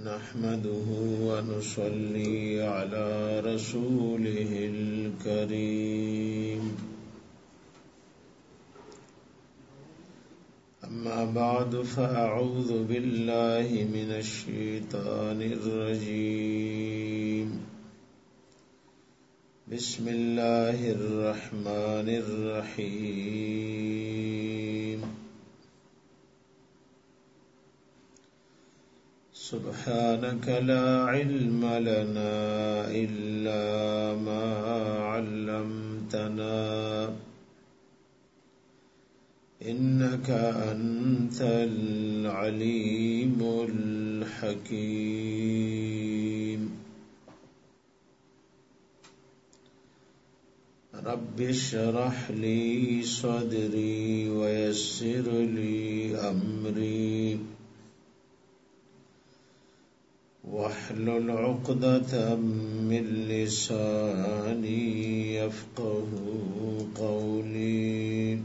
نحمده ونصلي على رسوله الكريم أما بعد فأعوذ بالله من الشيطان الرجيم بسم الله الرحمن الرحيم سبحانك لا علم لنا إلا ما علمتنا إنك أنت العليم الحكيم رب اشرح لي صدري ويسر لي أمري واحلل عقدة من لساني يفقه قولي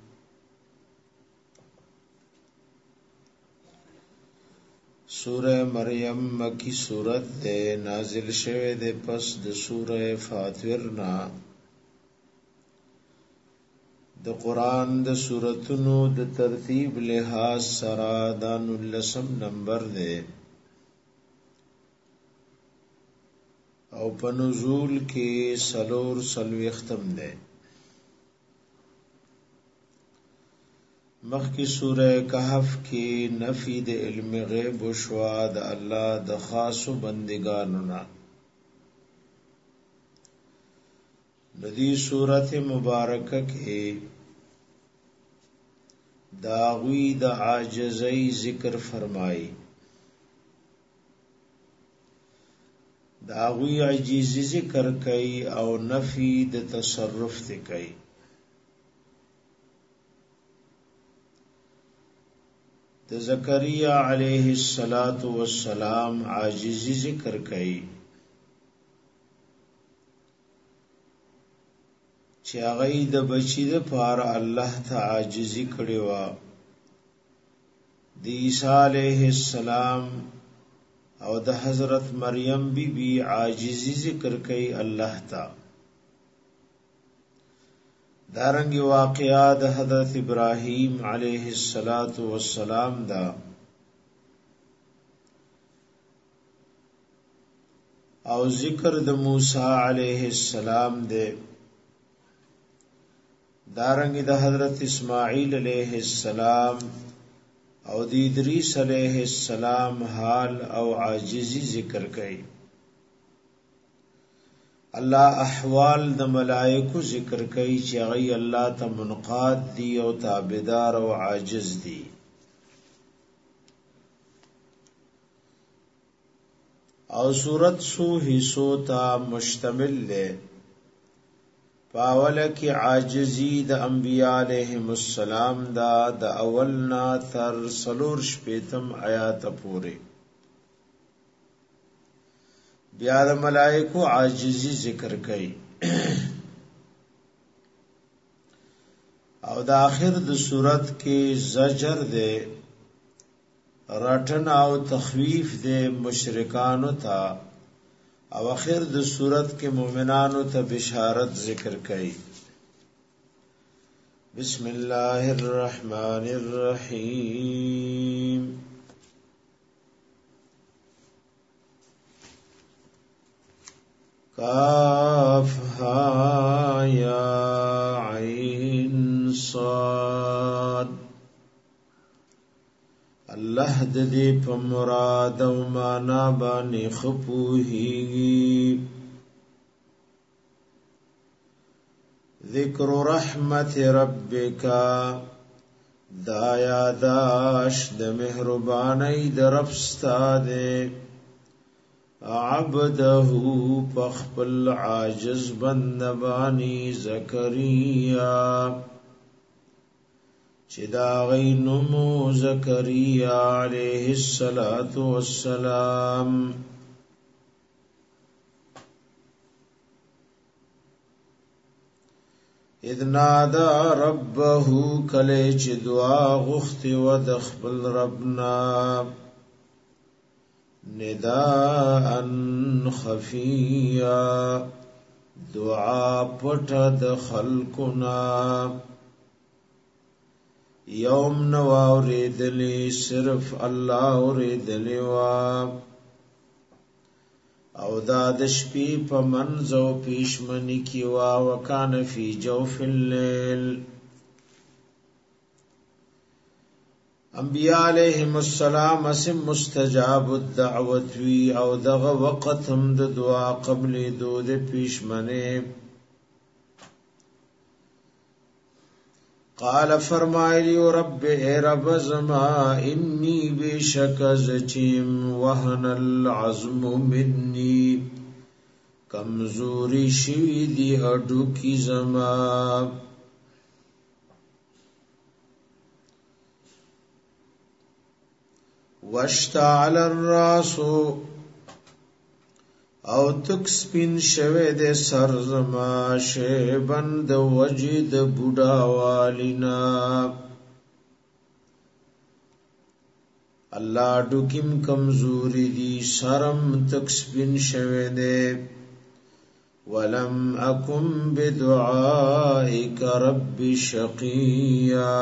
سورہ مریم مکی سورت دے نازل شوه دے پس د سورہ فاطر نا د قرآن د سورتونو د ترتیب لحاظ سرا دان اللسم نمبر دے او په نزول کې سلور سلوختم ده مخکې سوره کهف کې نفی د علم غیب او شوا د الله د خاصو بندگانو نه ندی سورته مبارکه کې داوی د عاجزی ذکر فرمایي داوی عجیزی ذکر کئی او نفی د تصرف تے کئی د زکریا علیہ السلام عاجزی ذکر کئی چی اغی د بچی د پار اللہ تا عاجزی کڑی وا د عیسیٰ علیہ السلام او د حضرت مریم بی بی عاجزی ذکر کئی اللہ تا دارنگی واقعات حضرت ابراہیم علیہ السلام دا او ذکر د موسی علیہ السلام دے دارنگی د حضرت اسماعیل علیہ السلام او د ادریس علیہ السلام حال او عاجزی ذکر کئی اللہ احوال د ملائکو ذکر کئی چی غی اللہ تا منقاد دی او تابدار او عاجز دی او صورت سو حصو تا مشتمل لے پاول کی عاجزی د انبیاء علیہم السلام دا د اولنا تر سلور شپیتم آیات پورے بیا د ملائکو عاجزی ذکر کئی او د آخر د صورت کې زجر دے رټن او تخویف دے مشرکانو تا او اخر د صورت کې مومنانو ته بشارت ذکر کړي بسم الله الرحمن الرحیم کاف ها یا عین صاد الله د دې په مراد او معنا باندې خپوهیږي ذکر رحمت ربک دا یاداش د مهرباني د رب ستاده عبده پخپل عاجز بندبانی زکریا چې دا غي نمو زکریا علیہ السلام اذ نادا ربه کله چې دعا غخت و د خپل ربنا نداء خفیا دعا پټ د خلقنا یوم نواوریدلی صرف الله اوریدلی وا او دا د شپې په منځو پیشمنی کی وا وکانه فی جوف الليل انبیاء علیہم السلام اسم مستجاب الدعوت وی او دغه وقت هم د دعا قبل دود پیشمنه قال فرمایلی رب اے رب زما انی بشک زچیم وهن العظم منی کمزوری شوی دی هډو کی زما واشتعل الراس او تک سپین شوه د سر زما شیبن د وجد بوډا والینا الله ډوکیم کمزوری دی شرم تک سپین شوه دے ولم اکم بدعائک رب شقیا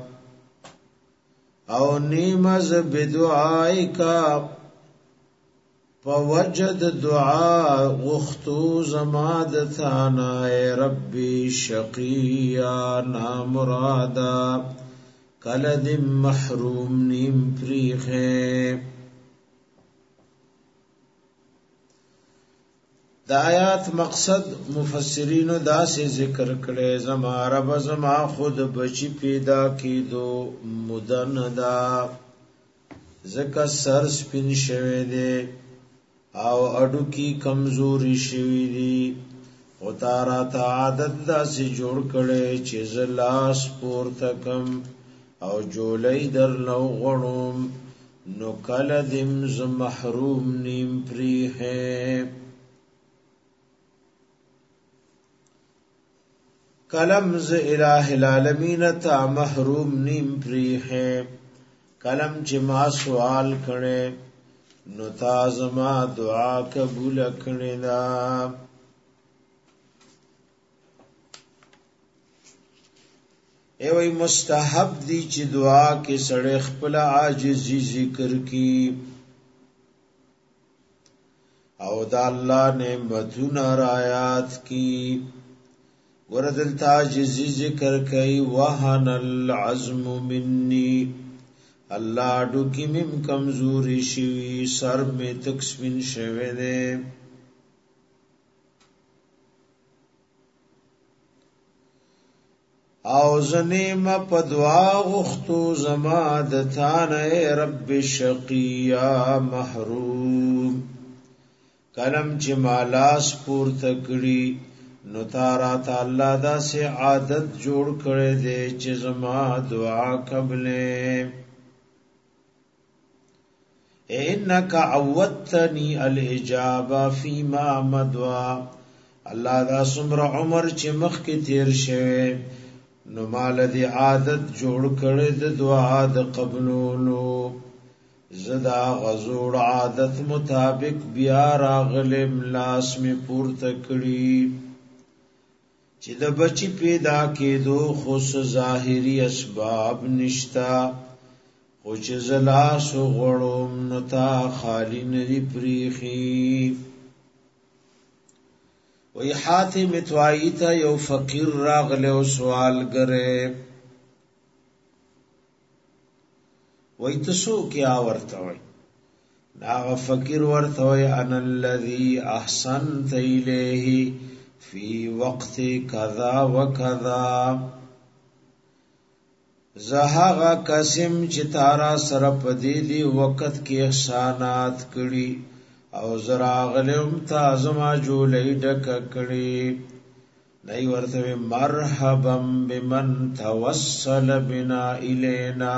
او نیمز بدعائکا فوجد دعا غختو زماد ثانا اے ربی شقیا نامرادا کلد محروم نیم پریخے دا آیات مقصد مفسرینو دا سے ذکر کرے زما رب زما خود بچی پیدا کی دو مدن دا زکا سر سپین شوی دے او اډو کی کمزوری شوی دی او تارا تا عادت دا سی جوړ کړي چې زلاس پور تکم او جولای در لو غړم نو کله دم ز محروم نیم پری ہے کلم ز الہ العالمین تا محروم نیم پری ہے کلم چې ما سوال کړي نو تازما دعا قبول کړي دا ای وای مستحب دی چې دعا کې سړی خپل عاجزی ذکر کی او دا الله نعمتونه رایات کی وردل تعجزی ذکر کئی وحن العظم منی اللہ ڈوکی مم کمزوری شوی سر میں تکسمن شوی دے او زنیم پدعا غختو زمادتان اے رب شقیا محروم کلم چی مالاس پور تکڑی نو تارا تا اللہ دا سے عادت جوڑ کرے دے چی زما دعا قبلے انکا عودتنی الاجابہ فیما مدوا اللہ دا سمر عمر چی مخ کی تیر شوے نو مال دی عادت جوڑ کرے دے دعا دا قبلولو زدا غزوڑ عادت مطابق بیارا غلم لاس میں پورتا کری چې د بچی پیدا کېدو خص ظاهری اسباب نشتا خو چې زلا سو غړوم نتا خالی نری پریخي وی حاتم توایی تا یو فقیر راغله او سوال گره وی تسو کیا ورتوی ناغ فقیر ورتوی انا الذي احسنت الیه فی وقت کذا و کذا زهاغا قسم چې تارا سره پدې دی وخت کې احسانات کړي او زراغلم تازما جولې ډک کړي نئی ورته مرحبا بمن توسل بنا الینا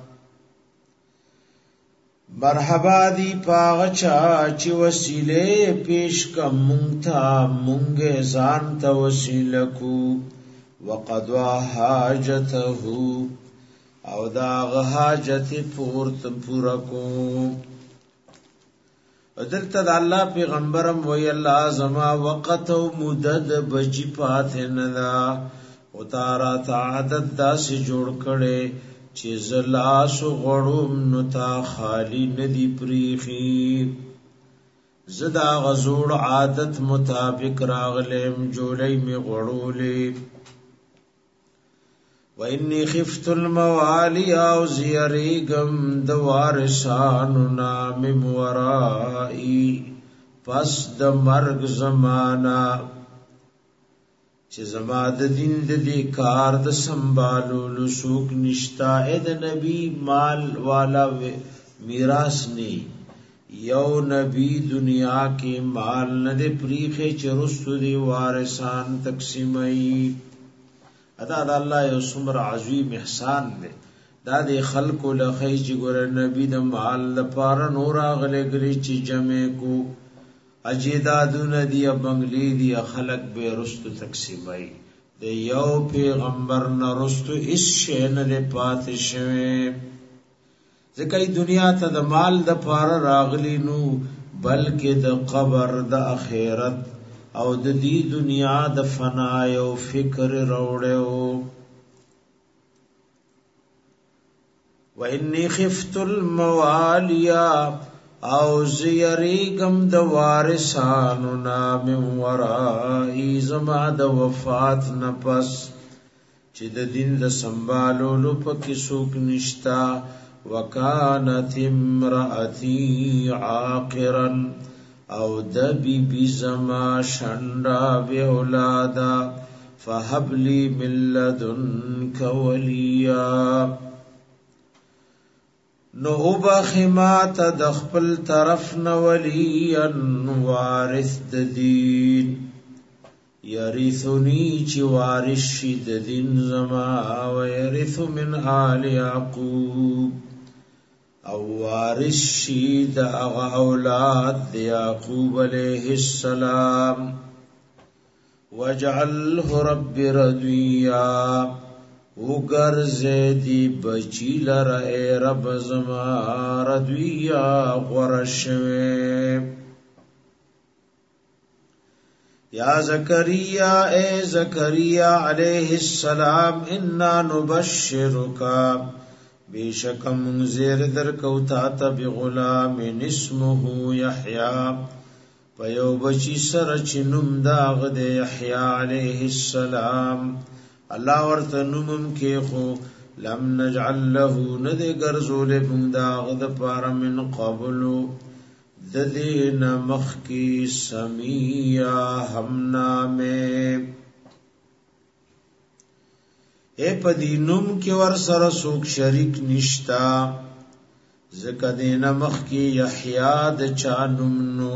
مرحبا دی پاغچا چې وسیله پیش کم مونږه مونږه ځان ته وسیله کو وقضا حاجته او دا حاجت پورا کو دلته د الله پیغمبرم وی الله زما وقت او مدد بچی پاتې نه دا او تارا عادت داسې جوړ کړي چې زلا سو غړوم نو تا خالی ندی پریخي زدا غزوړ عادت مطابق راغلم جولای می غړولې وإني خفت الموالي او زيريغم د وارثانو نام ورائي پس د مرگ زمانہ چې زما د دین د دې کار د سنبالو لسوک نشتا اې د نبی مال والا میراث ني یو نبی دنیا کې مال نه د پریخه چرستو دی وارثان تقسیمای ادا د الله یو سمر عظیم احسان دی دا د خلق له خیج ګور نبی د مال لپاره نور اغله غلی چې جمع کو اجدادون دی بنگلی دی خلق به رستو تقسیمای د یو پیغمبر نه رستو اس شین له پات شوه ځکه دنیا ته د مال د پاره راغلی نو بلکې د قبر د اخرت او د دې دنیا د فنا او فکر روړو وإني خفت المواليا او زيريغم د وارثانو نام ورائي زما د وفات نفس چې د دین د سنبالولو پکې څوک نشتا وکانت امرأتي عاقرا او د بی زما شندا به اولادا فهب لي من لدنك وليا نو وبخمات د خپل طرف نو وليا وارث د دین يرثني چې وارث شي د دین زما او يرث من آل يعقوب او وارث شي د اولاد د يعقوب عليه السلام واجعله رب رضيا وګرځې دی بچی لره رب زما رضيا غرشوي یا زکریا اے زکریا علیہ السلام انا نبشرک بیشک منذر در کوتا ته بغلام اسمه یحیی پیو بچی سره چنوم داغ د یحیی علیہ السلام الله ورته نوم کې خو لم نجعل له ند غرزول من داغ د پار من قبلو د دین مخ کی سمیا هم نامه اے پدینم کی ور سره سوک شریک نشتا زکه دین مخ کی یحیی د چانم نو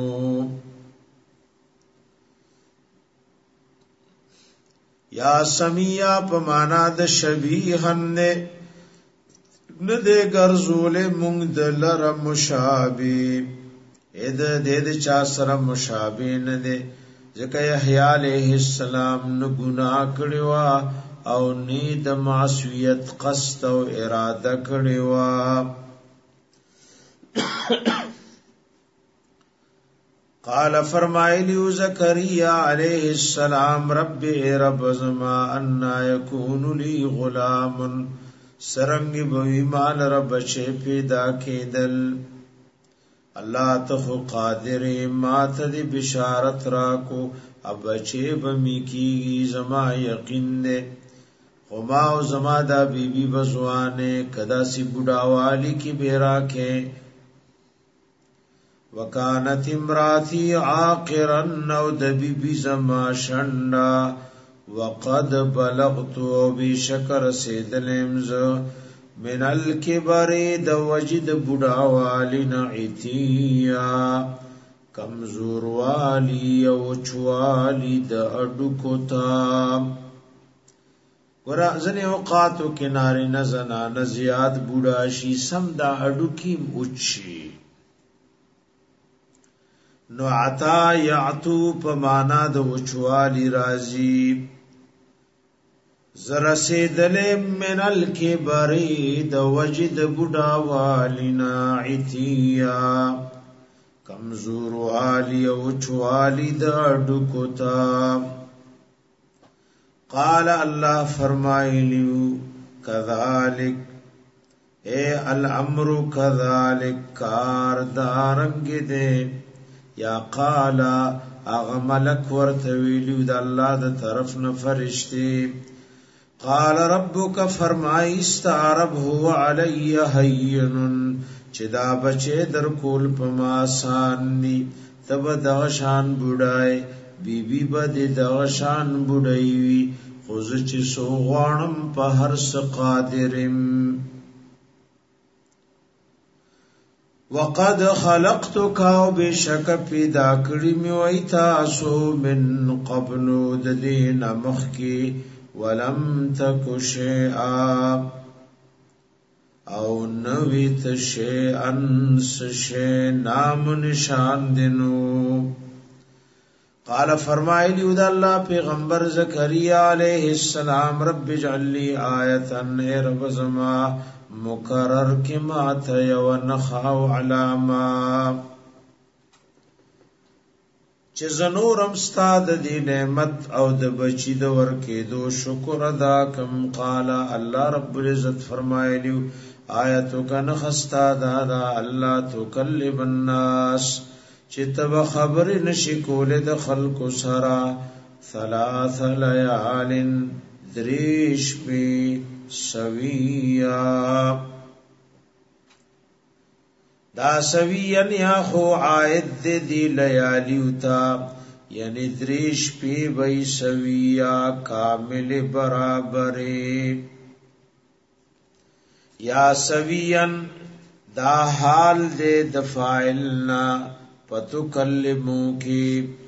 یا سمیا په معنا د شبیهن نه دې غرزول مونږ د لره مشابه اې د چا سره مشابه نه دي ځکه یحیی علیہ السلام نو ګناه کړو او نی د معصیت قصد او اراده کړو قال فرمایلی زکریا علیہ السلام رب رب زما ان یکون لی غلام سرنگ بوی مال رب چه پیدا کېدل الله ته قادر ما ته دی بشارت را کو اب چه بمی کی زما یقین دے خما او زما دا بی بی بزوانه کدا سی بډاوالی کی بیرا کې وکانت امراتی عاقرا نو د بی بی زما شندا وقد بلغت بشکر سیدلمز من الكبر د وجد بډاوالی نعتیا کمزور والی او چوالی د اډو کوتا ورا ځنه اوقاتو کې ناری نه زنا نه زیات بوډا شي سم دا اډو کې اوچی نو عطا یعتو په معنا د اوچوالی راضی زرا سیدل من الکبر د وجد بوډا والینا عتیا کمزور والی او چوالی دا ډکوتا. قال الله فرمایلیو کذالک اے الامر کذالک کار دارنگ دے. یا قال اغا ملک ورتویلیو دا اللہ دا طرف نفرشتی. قال ربک فرمائی استعرب هو علی حین چدا بچے در کول پما سانی تب دغشان بودائی بی بی بد دغشان بودائیوی خوز چی سو غوانم پا هر سقادرم. وقد خلقتک او بشک پیدا کړی می وای تاسو من قبل د دین مخکی ولم تک شیئا او نویت شیئن سشی نام نشان دنو. قال فرمایلی دا اللہ پیغمبر زکریا علیہ السلام رب اجعل لی آیتن اے رب زما مقرر کی مات یو نخاو علاما چیز نورم ستاد دی نعمت او د بچی د ورکی دو شکر ادا کم. قال اللہ رب العزت فرمایلیو آیتو کا نخستا دادا اللہ تکلم الناس چتب خبر نشی کول د خلق سرا ثلاث لیال دریش پی سویا. دا سویا یا خو عائد دی لیالیو تا یعنی دریش پی بی سویا کامل برابری. یا سویا دا حال دے دفاعلنا پتکلمو کی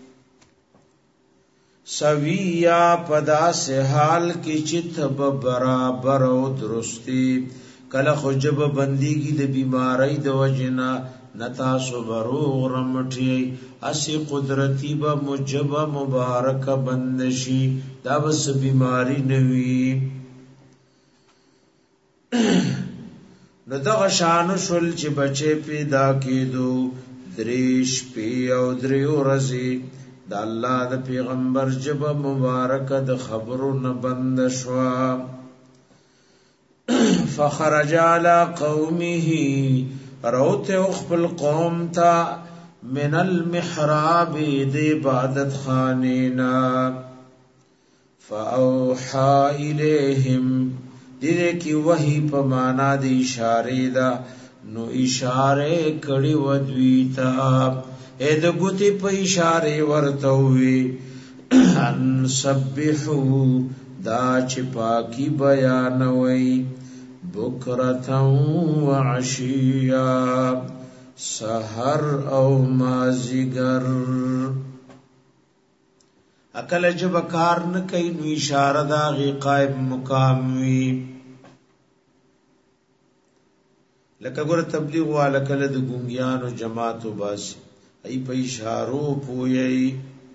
سویا پدا سے حال کی چت برابر او درستی. کله خجب بندی کی د بیماری د وجنا نتا صبروغ رمټی اسی قدرتی با مجب مبارک بندشی دا بس بیماری نوی. نو دغه شان شل چې بچي پیدا کیدو دریش پی او دریو رزی دا اللہ دا پیغمبر جب مبارک دا خبرو نبند شوا. فخرج علی قومه روت اخبر قوم تا من المحراب دی عبادت خانینا فاوحا الیہم دیدے کی وحی پمانا دی اشاری دا نو اشارے کڑی ودویتا اے د ګوتی په اشاره ورته وی ان سبحو دا چې پاکي بیانوي بکرتا وعشیا سحر او مازیګر. اکل جب کار نه کوي نو اشاره دا غي قائم مقام وی. لکه ګور تبلیغ والا کله د ګونګیانو جماعت وباسي ای په اشارو پوی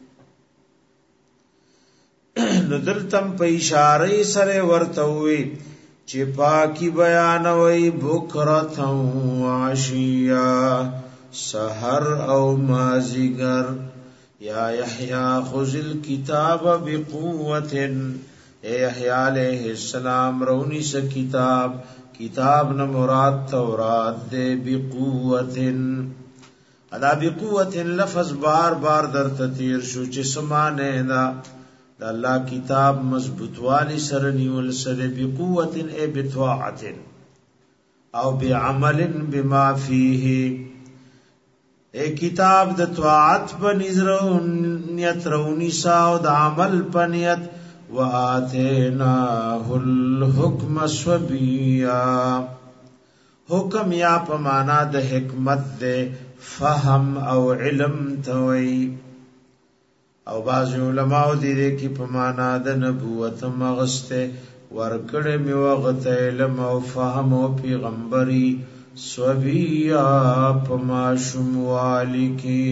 نو دلتم په اشاره سره ورته وي چې پاکي بیانوي بکرتا وعشیا سحر او مازیګر. یا یحیی خذ الکتاب بقوت اے یحیی علیہ السلام رونی س کتاب نہ مراد تورات دے بقوت ادا بقوت لفظ بار بار در تطیر شو چې سمانه دا اللہ کتاب مضبوط والی سرنی والسر بقوت اے بطاعت او بعمل بما فیه اے کتاب د طاعت بنظرونیت رونی ساو د عمل پنیت وآتیناه الحکم صبیا حکم یا پمانا د حکمت دے فهم او علم توئی او بعض علماء دیده کی پمانا د نبوت مغسته ورکڑے می وغت علم او فهم او پیغمبری صبیا پما شموالی کی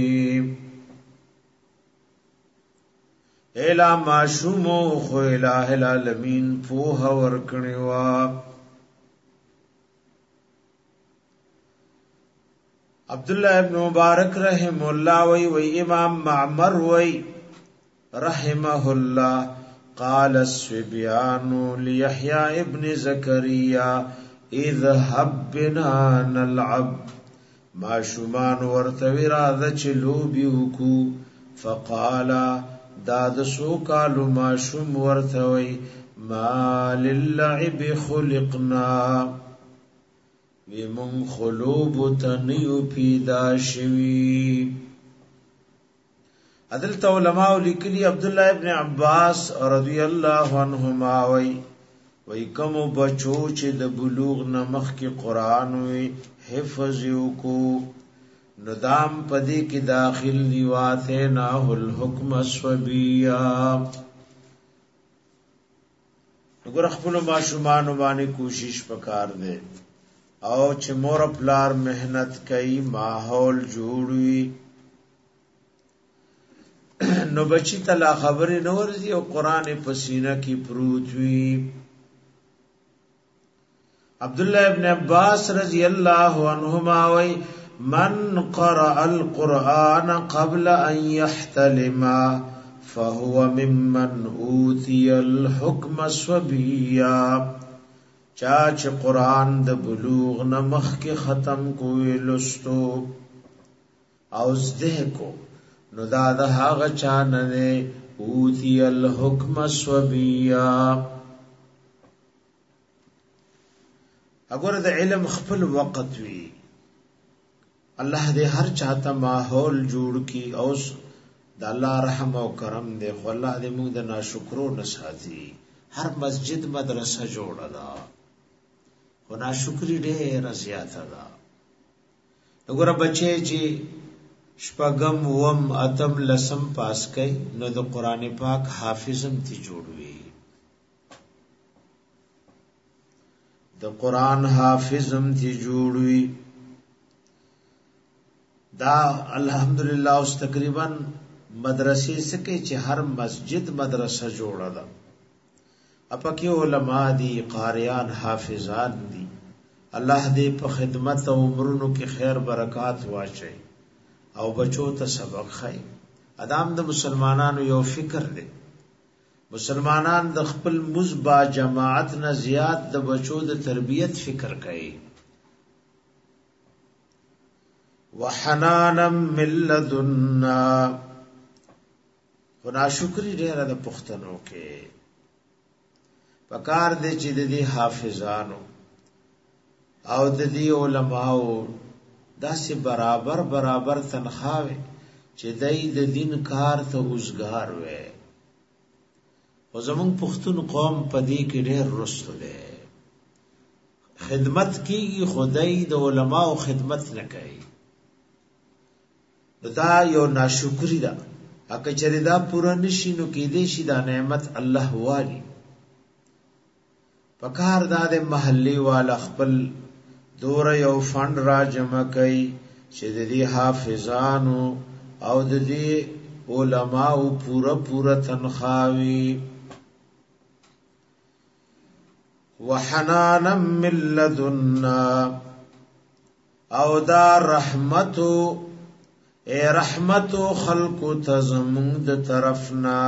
ایلا معشومو خو الہ العالمین پوہ ورکنوا. عبد الله ابن مبارک رحم الله وی امام معمر وی رحمه الله قال الصبيان ليحيى ابن زكريا اذهب بنا نلعب ما شومان ورتوی راځه چې لوبي وکو فقال داد سو کالو ما شوم ورتوی ما للعب خلقنا ومن خلوب تنیو پیدا شوی عدل علماء لیکلی عبد الله ابن عباس رضی الله عنهما وی کوم بچو چې د بلوغ نمخ کې قران وی حفظ کو ندام پدی کی داخل دیواته ناه الحکم الصبیا وګور خپل ماشومان باندې کوشش وکړ دې او چې مور پلار مهنت کوي ماحول جوړوي نو بچی تلا خبرې نو ورزي او قران په سینه کې پروت وي عبد الله ابن عباس رضی الله عنهما وی من قرأ القرآن قبل ان يحتلم فهو ممن اوتي الحكم الصبيا چاچ قرآن د بلوغ نمخ کې ختم کوی لستو او زده کو نو دا د هغه چا نه اوتی الحکم الصبیا اگر د علم خپل وخت وی الله دې هر چاته ماحول جوړ کی او د الله رحم او کرم دې خو الله دې موږ د ناشکرو نساتي هر مسجد مدرسه جوړه دا خو ناشکری ډېر زیاته ده وګوره بچي چې شپږم وم اتم لسم پاس کئ نو د قران پاک حافظم تی جوړوي د قران حافظم تی جوړوي دا الحمدلله اوس تقریبا مدرسې سکه چې هر مسجد مدرسه جوړه ده اپکه علما دي قاریان حافظان دي الله دې په خدمت او عمرونو کې خیر برکات واچي او بچو ته سبق خای ادم د مسلمانانو یو فکر دی مسلمانان د خپل مزبا جماعت نه زیات د بچو د تربیت فکر کوي وحنانا من لدنا خنا شکری ډیره د پښتنو کې پکار دې چې د دې حافظانو او د دې علماو داسې برابر تنخواوي چې دای د دین کار ته اوسګار وي او زمون پښتون قوم په دې کې ډېر رسو دی خدمت کیږي خدای د علماو خدمت نه کوي دا یو ناشکری ده اګه چې دا پوره نشي نو کې دې شي دا نعمت الله والی پکار د محلي والا خپل دور یو فند را جمع کئی چې د دې حافظانو او د دې علماو پورا تنخواوي وحنانا من لدنا او دا رحمتو اے رحمتو خلق تزمون د طرفنا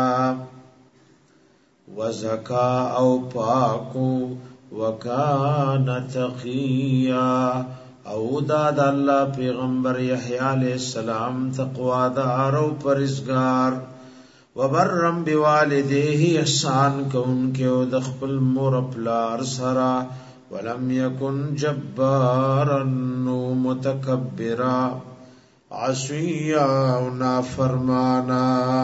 وزکا او پاکو وکان تقیا او دا د الله پیغمبر یحیی علیہ السلام تقوا دار او پرهیزګار وبرم بوالديه احسان کوونکې او د خپل مور پلار سره ولم یکن جبارا متکبرا عصیا او نافرمانا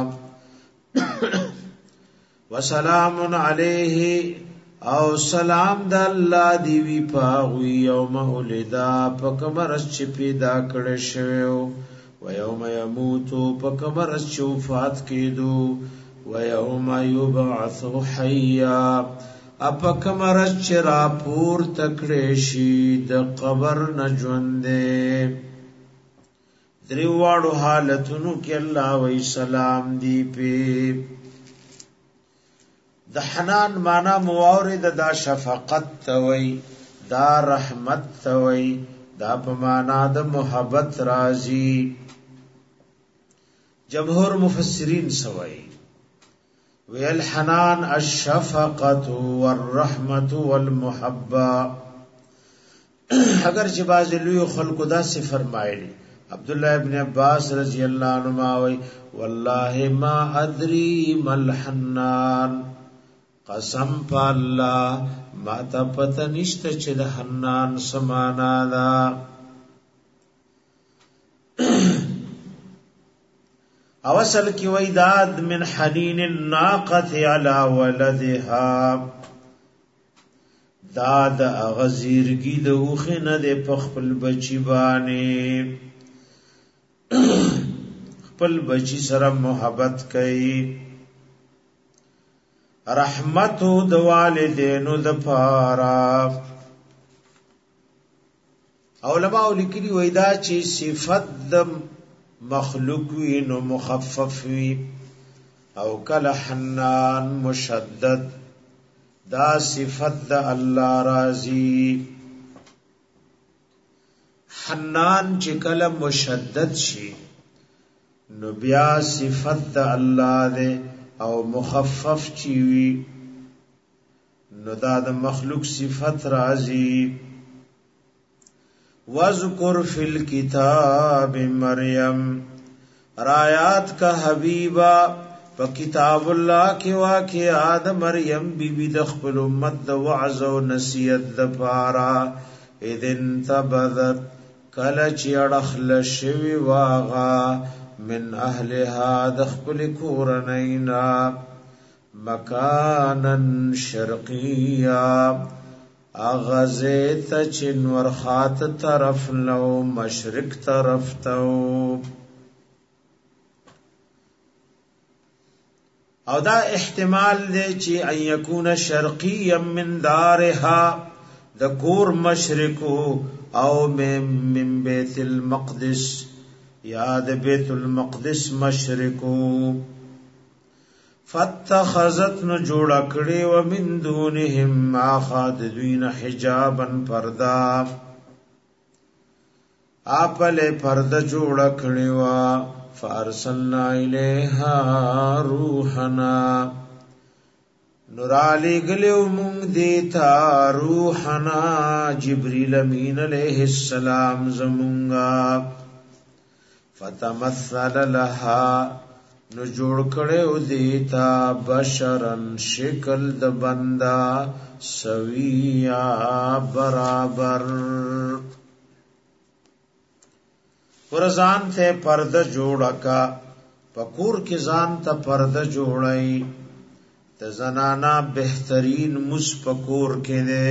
وسلام علیه او سلام د الله دی وی پاوی یوم ولدا پکمرس چې پیدا کړي شوی و یوم یموت پکمرس چې وفات کیدو و یوم یبعث حیا اپکمرس چې راپور تکړي شي د قبر نه ژوندې دریواړو حالتونو کې الله وی سلام دی په د حنان معنا موارد دا شفقت توي دا رحمت توي دا په معنا د محبت راځي. جمهور مفسرین سوای ویل حنان الشفقه والرحمه والمحبه. اگر چې باز لوی خلق دا سے فرمایلی عبد الله ابن عباس رضی الله عنهما وی والله ما ادري مل حنان، قسم په الله ما ته پته نشته چې د حنان سمانا دا. او اصل کی ویداد من حنین الناقه علی ولدها، داد غزیرگی د اوخه نه د خپل بچی باندې خپل بچی سره محبت کوي. رحمت د والدینو د پاره علماء لیکلي ویدا چې صفت د مخلوق وی نو مخفف وی او کله حنان مشدد، دا صفت د الله راضی. حنان چې کله مشدد شي نو بیا صفت د الله ده، او مخفف چی وی نو دا د مخلوق صفت راضی. وذکر فی الکتاب مریم، رایات کا حبیبا په کتاب الله کې واقعات مریم بی بی د خپل امت د وعظ او نصیحت د پاره اذن تبذت کله چې اړخل شوی واغا من اهلها د خپل کورنینا مکانن شرقیا اغزیت چنور خات طرف لو مشرق طرف تو. او دا احتمال دی چې ان یکون شرقیا من دارها د کور مشرقو او من بیت المقدس یا د بیت المقدس مشرقو. فاتخذت نو جوړه کړي و من دونهم ما خاد دوین حجابا پردا، اپله پردا جوړه کړي وا. فارسلنا الیها روحنا، نورالی گلیو مونگ دیتا روحنا جبریل امین علیہ السلام زمونگا. فتمثل لها نو جوړ کړو دیتا بشرن شکل د بندا سویا برابر. ورزان ته پرده جوړا کا پکور کې ځان ته پرده جوړای ته زنانا بهترین مس پکور کې ده.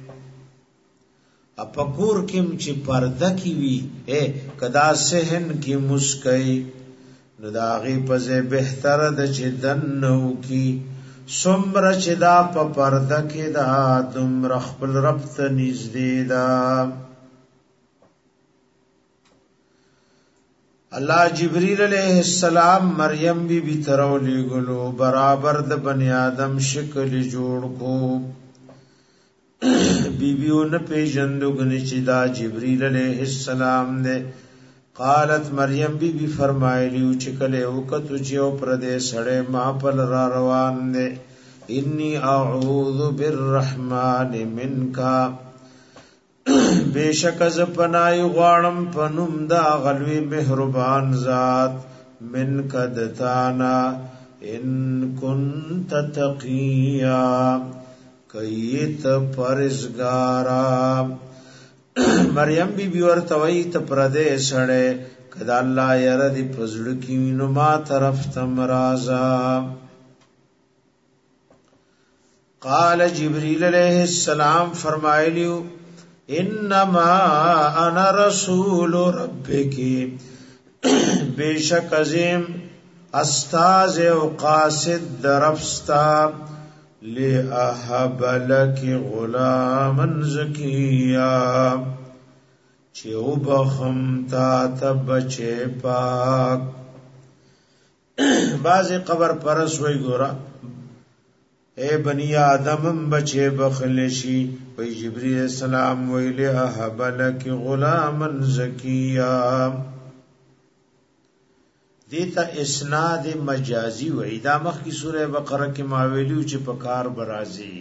اپکور کې چې پرده کی وی کدا سهن کې مسکای نو داغي پزه بهتر د چې دنو کی سمر چې دا په پرده کې دا دم خپل رب ته نږدې دا. اللہ جبریل علیہ السلام مریم بی بی ترولی گلو برابر د بنی آدم شکل جوڑ کو. بی بیو نه پیژندو گنی چې دا جبریل علیہ السلام دے. قالت مریم بی بی فرمایلیو چې کله وکتو چې او پر دې سړې ما پل را روان دے. انی اعوذ بالرحمن منکا، بیشک از پنای غوانم پنم دا غلوی مہربان ذات من کدتانا ان کنت تقیا کئیت پرزگارا. مریم بی بی ورتوی ته پردې سړې کدا الله یره دی پزړ کی نو ما طرف تم رازا. قال جبریل علیہ السلام فرمایلیو انما انا رسول ربک، بیشک عظیم استاذ او قاصد درفستا لأحب لك غلاما زکیا چې او بخم تا تبچه پاک. بعض قبر پرس وی ګورا اے بنی آدم بچے بخلشی وی جبریل السلام ویلی احب لک غلاما زکیا دیتا اسناد مجازی وی دا مخ کی سورہ بقرہ کی ماویلیو چی پکار برازی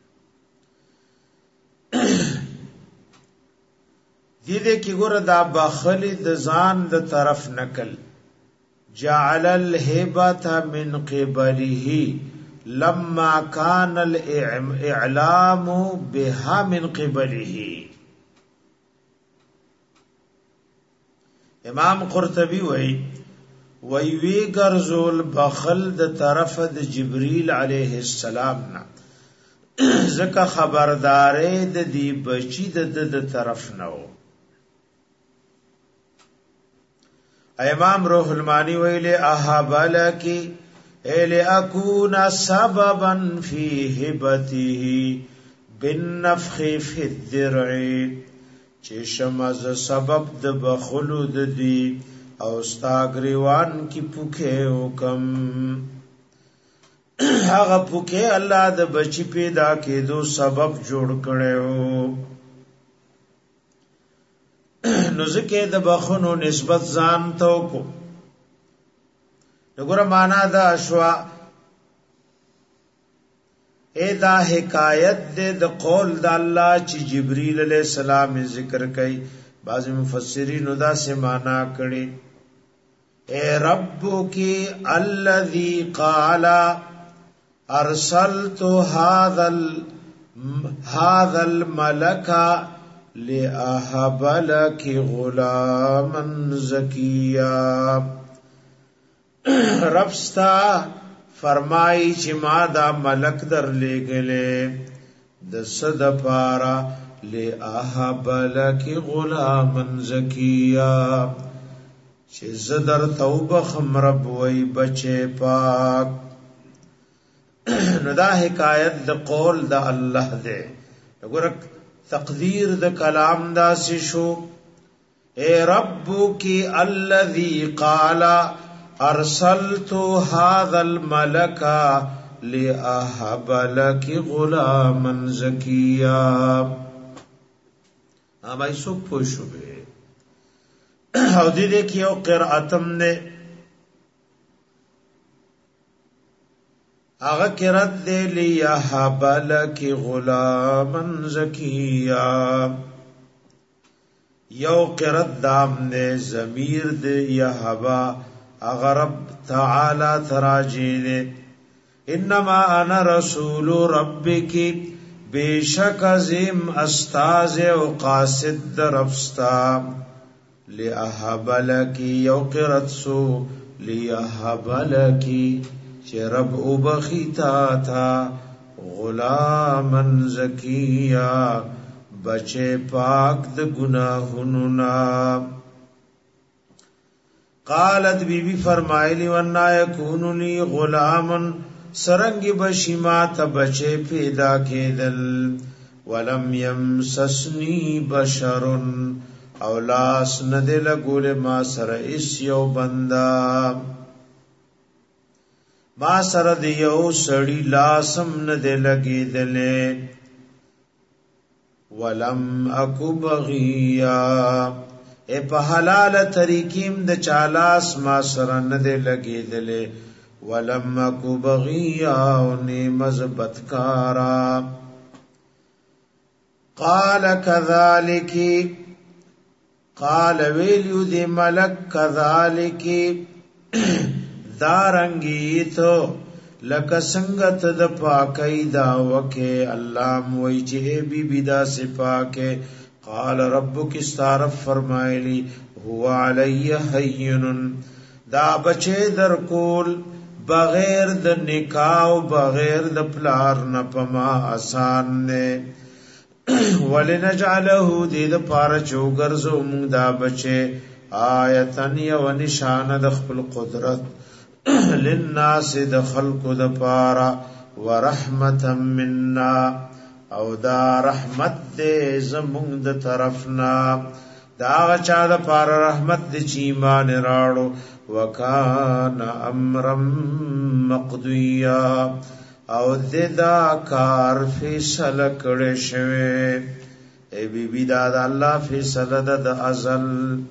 دیده کی گور دا بخلی د ځان د طرف نکل جعل الهبه من قبله لما كان الاعلام بها من قبله امام قرطبی وی ګرځول بخل د طرف د جبريل عليه السلام نا زکه خبردارې د دی بچی د طرف نو امام روح المانی ویلے احبالکی ایلے اکون سببا فی حبته بالنفخ فی الدرع چشم از سبب د بخلو د دی او استاگریوان کی پوکے حکم هغه پوکے الله د بچی پیدا کېدو سبب جوړ کړو نو ذکر د بخونو نسبت ځان تو کو وګوره معنا دا شوا اے دا حکایت د قول د الله چې جبرئیل علیہ السلام ذکر کړي بعض مفسرین دا سے معنا کړي اے رب کی الذی قال ارسلت هذا الملک لأحب لك غلاما زکیا رب ستا فرمائی چې ما دا ملک در لګلې د صد پارا لأحب لك غلاما زکیا چې زدر توبه خم رب وای بچه پاک نو دا حکایت د قول د الله ده وګوره تقدیر د کلام دا شو اے رب کی الذی قال ارسلت هذا الملک لاحب لك غلاما زکیا اوبای سو پوښو به او دې کې یو قراتم نه اغا کرد دے لیحب لک غلاما زکیا یو کرد دام دے ضمیر دے یحبا اغا رب تعالی تراجی دے انما انا رسول ربکی بیشک عظیم استاز و قاصد درفستا لیحب لکی یو کرد سو لیحب لکی چې رب او بخیتا تھا غلامن زکیا بچے پاک د گناہونو نا قالت بی بی فرمایلی ونا یکون لی غلامن سرنگ بشما ته بچے پیدا کېدل ولم یمسسنی بشر او لاس ندل ګول ما سره اس یو بندا ما سره دی یو سړی لاسم نه دی لګیدلې ولم اکو بغیا اے په حلال طریقیم د چالاس ما سره نه دی لګیدلې ولم اکو بغیا او نه مزبتکارا قال كذلك قال ویلیو دی ملک كذلك دارنگی تو لکه څنګه ته د پاکۍ دا وکه الله موي چې بي بدا سے پاکه قال ربک استعرف فرمایلی هو علی هین دا بچے در کول بغیر د نکاح او بغیر د پلار نه پما آسان نه ولنجعله دې د پاره چوغرزو موږ دا بچے آیتن یو نشانه د خپل قدرت للناس د خلق د پارا ورحمتا منا او دا رحمت دې زمونږ د طرفنا دا چا د پارا رحمت دې چې ایمان راړو وکانا امرا مقضیا او دا کار فیصله کړی شوی ای بی بی دا الله فیصله د ازل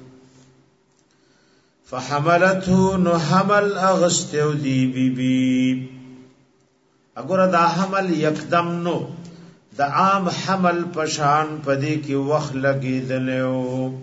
فحملته نو حمل اغستو دی بی بی اگر دا حمل یکدم نو د عام حمل پشان پدی کی وخت لګیدلو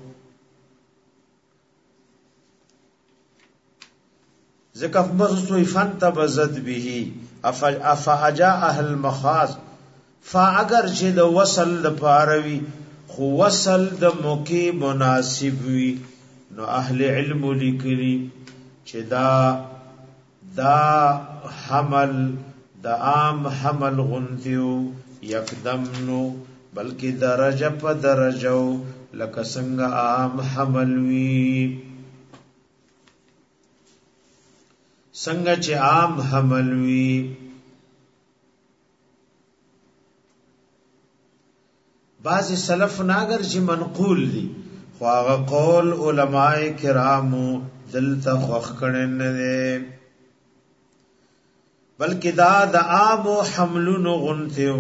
ذکر مرسوی فانتبذت به افاجاء اهل المخاض فاگر چې د وصل د پاروي خو وصل د موقع مناسب وي نو اهل علم لیکلي چې دا حمل د عام حمل غنتیو یکدم نو بلکې درجه په درجه لکه څنګه عام حمل وي څنګه چې عام حمل وی بعض سلف ناگر چې منقول دي خو هغه قول علماء کرامو دلته خوخ کړي نه دي بلکې دا د عام حملون غنته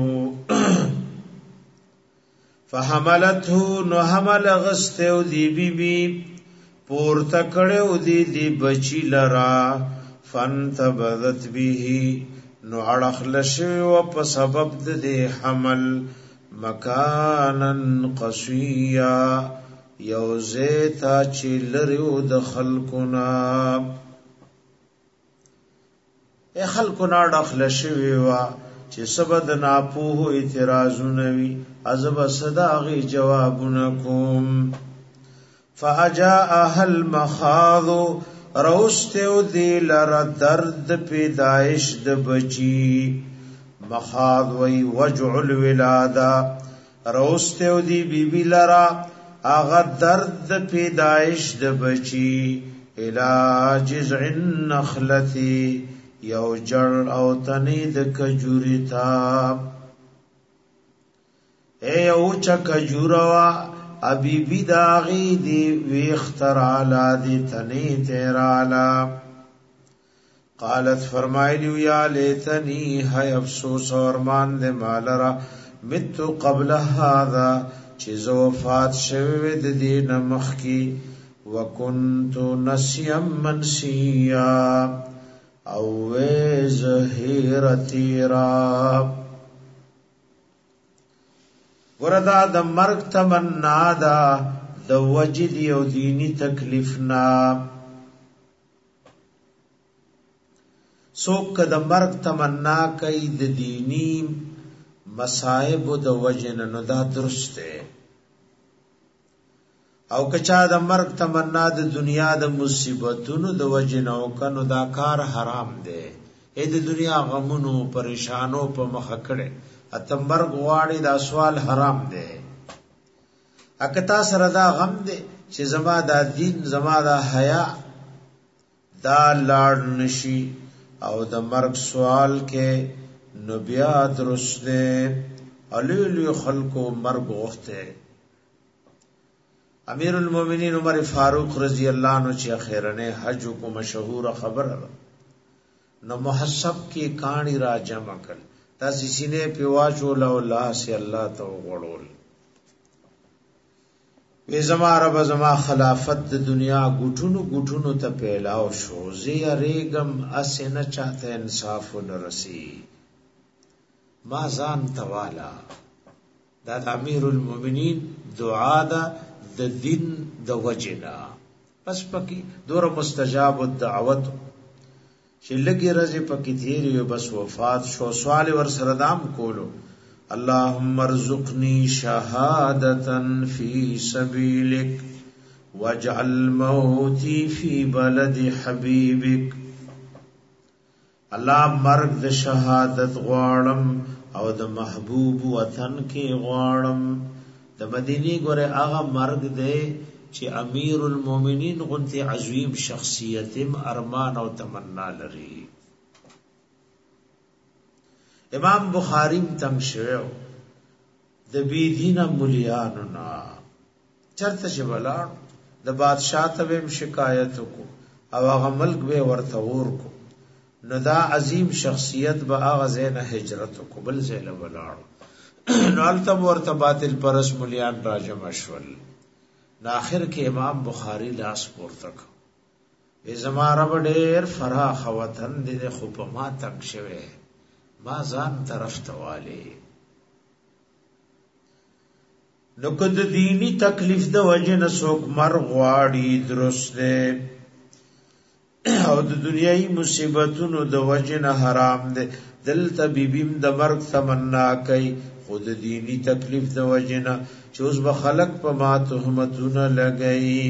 فحملته نو حمل غستو دی بی بی پورته کړو دی بچی لرا فانتبذت به نو اڑخلشوی و پا سبب ده حمل مکانن قصویا یوزیتا چی لریو ده خلقنا ای خلقنا اڑخلشوی و چی سبد ناپوه اعتراضونوی ازب صداغی جوابنکم فاجاء المخاضو روستو دی لرا درد پیدائش د بچی مخاض وی وجع الولادا روستو دی بی بی لرا آغا درد پیدائش د بچی الى جزع النخلتی یو جر او تنی د کجوری تا اے اوچا کجوروا ابی بی داغی دی ویختر علا دی تنی تیرالا قالت فرمائلیو یا لیتنی ہے افسوس ورمان دے مالرا متو قبل هذا چیز وفات شوید دین مخکی وکنتو نسیم منسیا او ویزہیرتی راب وردا د مرگ تمنا دا د وجد یو دینی تکلیفنا سوک د مرگ تمنا کوي د دینی مصائب د وجن نو دا درسته او کچا د مرگ تمنا د دنیا د مصیبتونو د وجن او کنو دا کار حرام دی اې د دنیا غمونو پریشانو په مخ کړه اتمبر غواړي دا سوال حرام دی اکتا سره دا غم دی چې زما دا دین زما دا حیا دا لاړ نشي او د مرګ سوال کې نو بیا درست دی علوی خلقو مرګ وخته امیر المومنین عمر فاروق رضی اللہ عنہ چې اخیرنه حج کو مشهور خبر نو محسب کی کانی را جمع کړ تاسو سینې په واچو له الله سي الله ته وړول وې زما رب زما خلافت د دنیا ګټونو ته پیلاو شو زی ریګم اسنه چاته انصاف ونرسي ما ځان توالا دا امیر المؤمنین دعا ده د دین د وجنا پس پکې دور مستجاب الدعوت چې لګي رزي پکې تیری بس وفات شو سوال ور سردام کولو اللهم ارزقني شهادة في سبيلك واجعل موتي في بلد حبيبك الله مرګ د شهادت غواړم او د محبوب وطن کې غواړم د مدینی ګوره هغه مرګ دی چې امیر المؤمنین غنتی عظیم شخصیتم ارمان او تمنا لري امام بخاری تم شوو د بی دین مليانو نا چرته شبلار د بادشاہ ته شکایت کو او هغه ملک به ورته ور کو نو دا عظیم شخصیت به هغه زین هجرت کو بل زین ولاړو نو التم ورته باطل پرس مليان راجم اشول نو اخر کې امام بخاری لاس پورته کو ای زما رب ډیر فراخ وطن دې خو په ما تک شوه ما ځان طرف تواله نو کد دینی تکلیف د وجه نه څوک مرغ واړي درست ده او د دنیاي مصیبتونو د وجه نه حرام ده دل طبيبیم د مرګ تمنا کوي خود دینی تکلیف د وجه نه چوز به خلق په ما تهمتونه لګي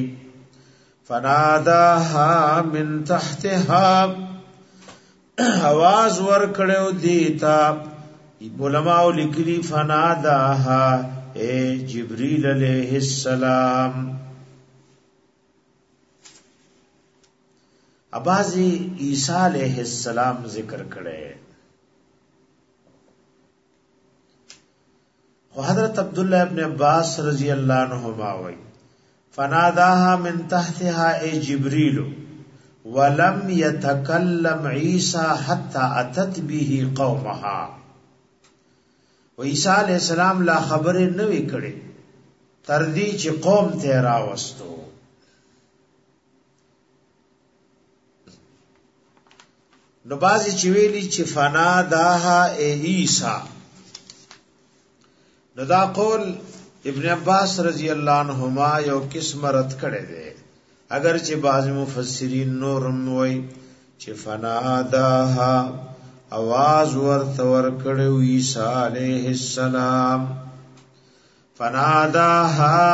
فناداها من تحتها आवाज ور کړو دیتا علماء لیکلي فناداها اے جبريل علیہ السلام ابازی عیسی علیہ السلام ذکر کړي خو حضرت عبداللہ ابن عباس رضی اللہ عنہما وی فناداها من تحتها اے جبریل ولم يتكلم عیسی حتى اتت به قومها و عیسی علیہ السلام لا خبر نه وی کړي تر دې چې قوم ته راوستو نو بازی چې ویلي چې فناداها اے عیسی نو دا قول ابن عباس رضی اللہ عنہما یو قسم رد کړي دي اگر چې بعض مفسرین نورم وای چې فناداها आवाज ورته ور کړو عیسی علیہ السلام فناداها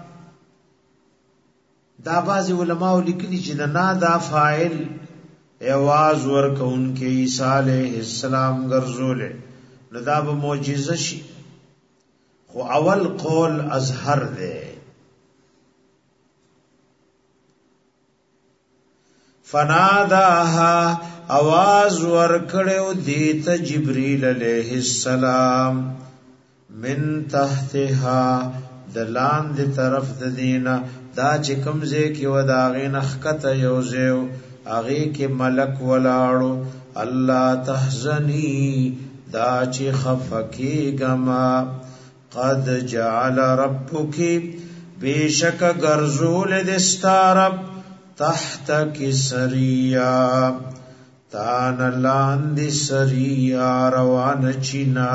دا بعض علماء لیکلي چې دا نادا فاعل आवाज ور کوونکې عیسی علیہ السلام ګرځولې نو دا به معجزه شي خو اول قول ازهر ده فناداها आवाज ور کړو دیت جبريل علیہ السلام من تحتها دلان دی طرف د دینا دا چې کمزه کې وداغې نخکته یوزیو اغه کې ملک ولاړو الله تحزنی دا چې خفکی گما قد جعل ربک بیشک غرزول دستارب تحت کی سریا تان لاند سریا روان چینا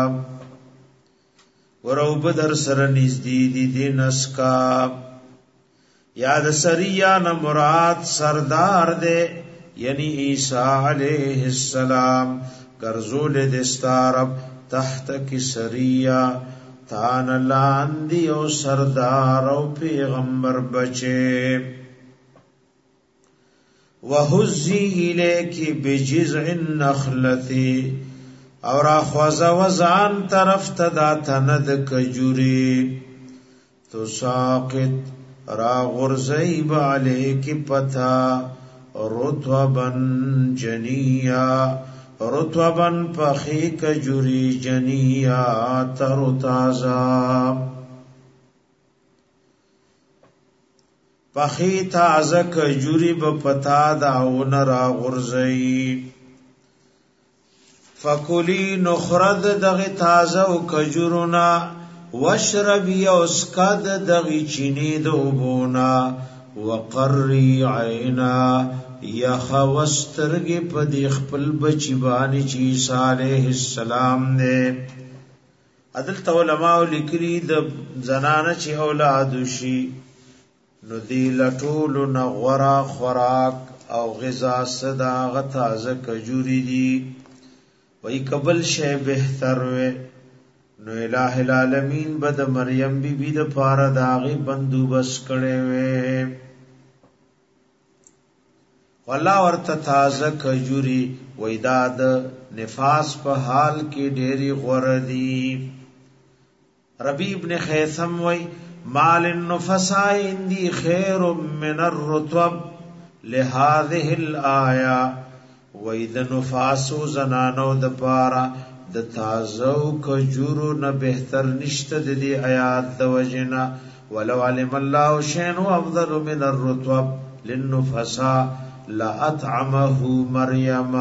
ورو بدر سر نزدې دي دینسکا یاد سریا نہ مراد سردار دے یعنی عیسی علیہ السلام غرزول دستارب تحت کی سریا تان لاندی او سردار او پیغمبر بچے وحزی الیکی بجزع النخلتی اور اخوز وزان طرف تدا تند کجوری تو ساقط را غرزیب علیکی پتا رطوبن جنیا رطوبن پخی کجوری جنیا تر تازا پخی تازه کجوری بپتا داون را غرزی فکلی نخرد دغی تازه و کجورنا وشرب یوسکد دغی چینی دوبونا وقری عینا یخوسترگی پدی خپل بچی بانی چی عیسی علیہ السلام دے عدل علماء لکلی د زنانه چی اولادو شی نو دی لطول نغورا خوراک او غذا صدا غتازه کجوری دی وی قبل شے بہتر وے نو الہ العالمین بد مریم بی بی د پارا داغی بندوبس کړي وے والله ورته تازه کجوري وېداد نفاس په حال کې ډېری غوردي ربی ابن خیثم وی مال النفساء عندي خير من الرطب لهذه الايه وید نفاسو زنانو د پارا د تازو کجورو نه بهتر نشته د دې آیات د وجنا ولو علم الله شيئا افضل من الرطب للنفساء لأطعمه مریم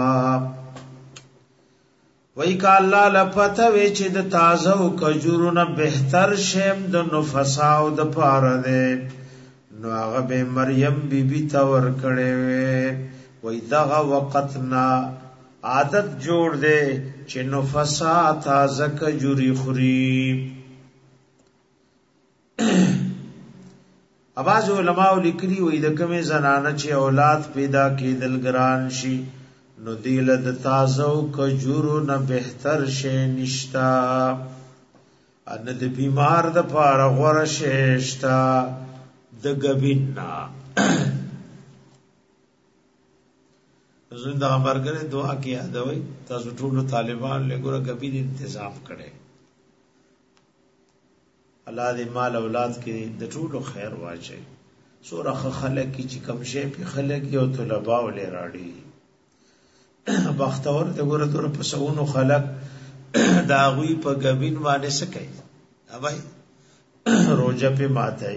وای کا الله لپته وی چې د تازه او کجورونه بهتر شیم د نفساو د پاره ده نو هغه به مریم بیبي ته ور کړې وي وای دغه وخت نا عادت جوړ دے چې نفسا تازه کجوري خوري اواز علماء لیکلي وي د کومه زنانه چې اولاد پیدا کېدل ګران شي نو دیل د تازه او کجورو نه بهتر شي نشتا ان د بیمار د پاره غوړه شيشتا د غبینا زنده امرګره دعا کې یادوي تاسو ټول طالبان له ګوره غبین تنظیم کړي الله دې مال اولاد کې د ټولو خیر واچي سورہ خلق کی چې کم شي په خلق یو طلباء ولې راړي بختور ته ګوره تر پسونو خلق داغوی په غبین باندې سکي اوبای روزه په ماتای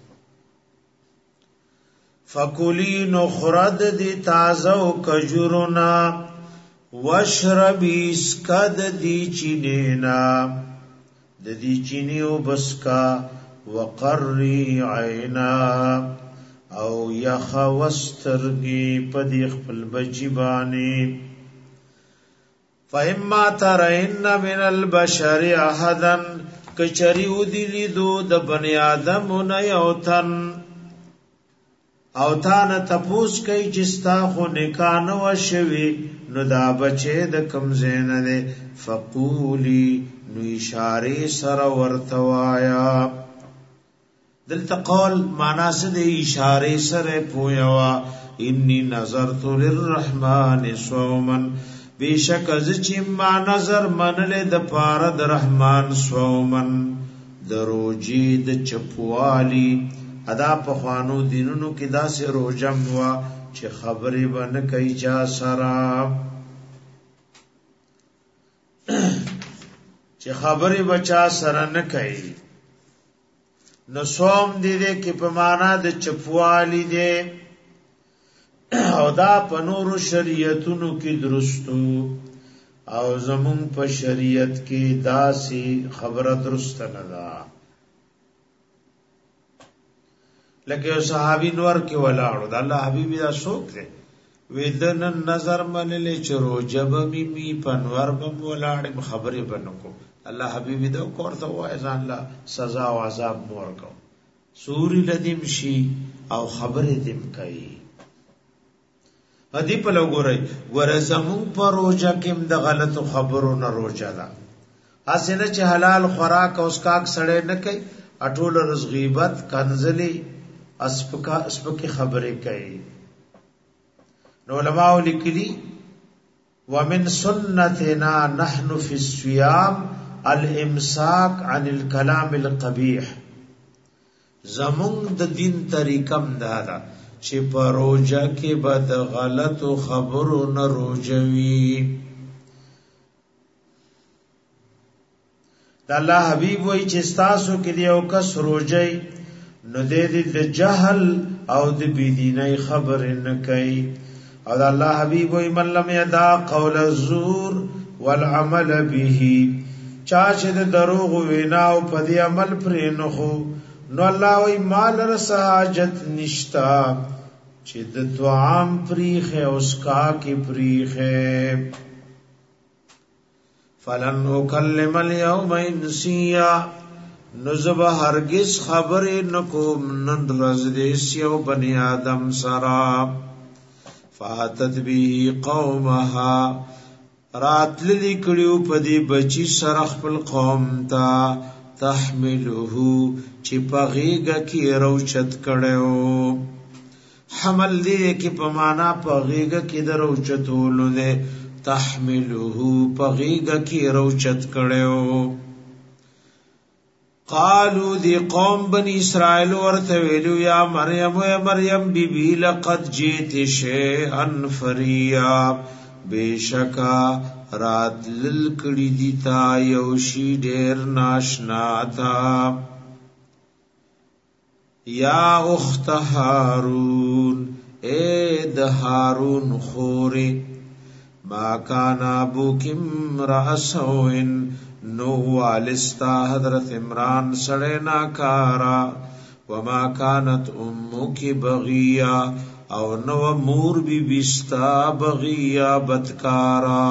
فکولی نو خرد دی تازه او کجورنا واشربی اسکد دی چینینا د دی چینی او بسکا وقری عینا او یخوسترگی پدی خپل بچی بانی فإما ترین من البشر احدا کچریو دی لیدو د بنی آدم نیوتن او تان تپوس کئی چستا خو نکانو وشوی نو دا بچه د کم زین دے فقولی نو اشاری سر ورتوایا دلتا قول مانا سے دے اشاری سر پویوا انی نظرت للرحمن صومن بیشک از چی ما نظر منل د پارد رحمان صومن دروجی د چپوالی ادا په خوانو دینونو کې داسې روجم وا چې خبرې ون کوي چا سره چې خبرې بچا سره نه کوي نو صوم دې کې په معنا د چپوالی دې او دا په نورو شریعتونو کې درستو او زمون په شریعت کې داسې خبره درست نه ده لکه یو صحابي نور کې ولاړو د الله حبيبي دا شوق دی ویدن نظر منلې چرو جب می پنور بم ولاړ خبرې بنکو الله حبيبي دا کوړه وای ځان لا سزا او عذاب مور کو سوري لدیم شي او خبرې دیم کوي ادي په لګورای ورزمون پر روزه کې د غلطو خبرو نه روزه ده اسنه چې حلال خوراک او اسکاک سړې نه کوي اټول رز غیبت کنزلی اسپکی خبرې کوي نو علماء لیکلي ومن سنتنا نحن في الصيام الامساك عن الكلام القبيح زمون د دین طریقم دادا چې په روزه کې بد غلطو خبرو نه روزوي د الله حبيب وای چې تاسو کې یو کس روزي نو دې د جهل او د بيدینۍ خبر نه کوي او د الله حبيب وای من لم يدع قول الزور والعمل به چا چې د دروغ وینا او په دې عمل پرې نه خو نو الله وای مال رساجت نشتا چې د طعام پریخه او اسکا کی پریخه فلن اکلم اليوم انسیا نزب هرگز خبر نکوم نن رز دیسیو بنی آدم سرا فاتت به قومها رات للی کړیو پدی بچی سره خپل قوم تا تحمله چې پغیګه کی روچت کړو حمل دې کې پمانا پغیګه کی دروچتولو دې تحمله پغیګه کی روچت کړو قالو دی قوم بنی اسرائیل ورته ویلو یا مریم بی بی لقد جیت شیئا فریا بیشکا رات للکڑی دیتا یوشی دیر ناشنا تا یا اخت هارون اے د هارون خوري ما کان ابوک امرأ سوء نو والستا حضرت عمران سړی ناکارا وما كانت امك بغيا او نو مور بی بستا بغيا بدکارا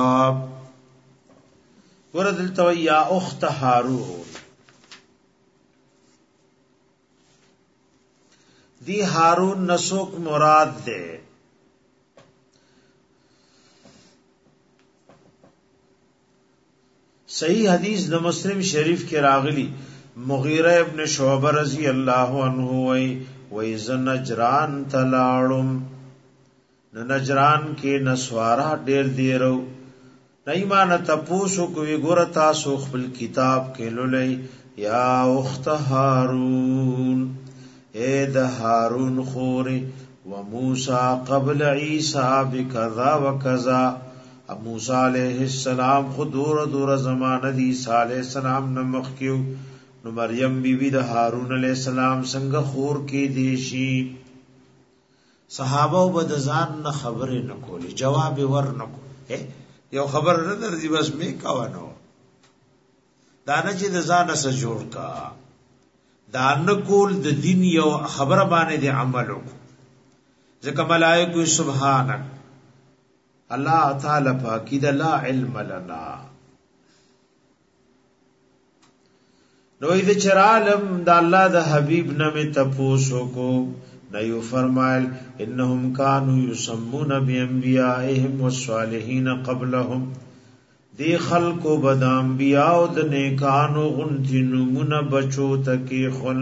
وردلتو یا اخت هارون دی هارون نسوک مراد دے صحیح حدیث د مسلم شریف کې راغلی مغیرہ ابن شعبہ رضی اللہ عنہ وی نجران تلاړم نجران کې نسوارا ډیر دیرو نایمان تپوسو کوي ګور تاسو خپل کتاب کې لولای یا اخت هارون اے د هارون خوري و موسی قبل عیسی بکذا وکذا اب موسی علیہ السلام خود دور زمانہ دی عیسی علیہ السلام نمخ کیو نو مریم بی بی د هارون علیہ السلام څنګه خور کې دیشي صحابه وبد ځان نه خبرې نکولې جواب ورنکو یو خبر نه درځي بس می کاونو دانه چې د ځان سره جوړ کا دان کول د دین یو خبر باندې د عملو ځکه ملائکه سبحانك الله تعالی پاکی د لا علم لنا نو اې د چرالم د الله د حبیب نامه تپوسو کو نو فرمایل انهم كانوا يسمون بانبيائهم والصالحين قبلهم دی خلقو بد انبیاء او د نیکانو غنتی نمونه بچو تکی خل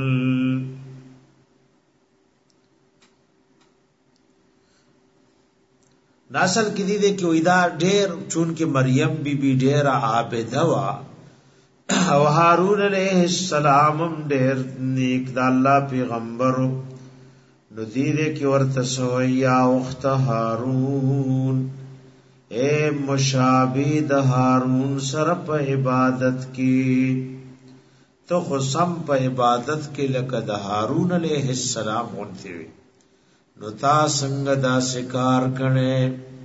ناسل کی دی کہ ودا ډیر چون کې مریم بی بی ډیر عابده وا او هارون علیہ السلام ډیر نیک د الله پیغمبرو نو دی دې کې ورته سویا اخت هارون اے مشابه د هارون سره په عبادت کې تو خو سم په عبادت کې لکه د هارون علیہ السلام غونتی وي نو تا څنګه دا شکار کړي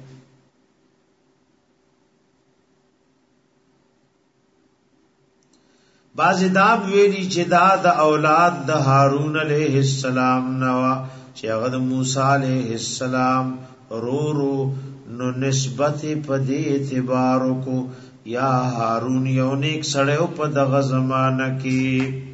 باز دا ویلی چې دا د اولاد د هارون علیہ السلام نو چې هغه د موسی علیہ السلام رو نو نسبت په دې اعتبار کو یا هارون یو نیک سړیو په دغه زمانہ کې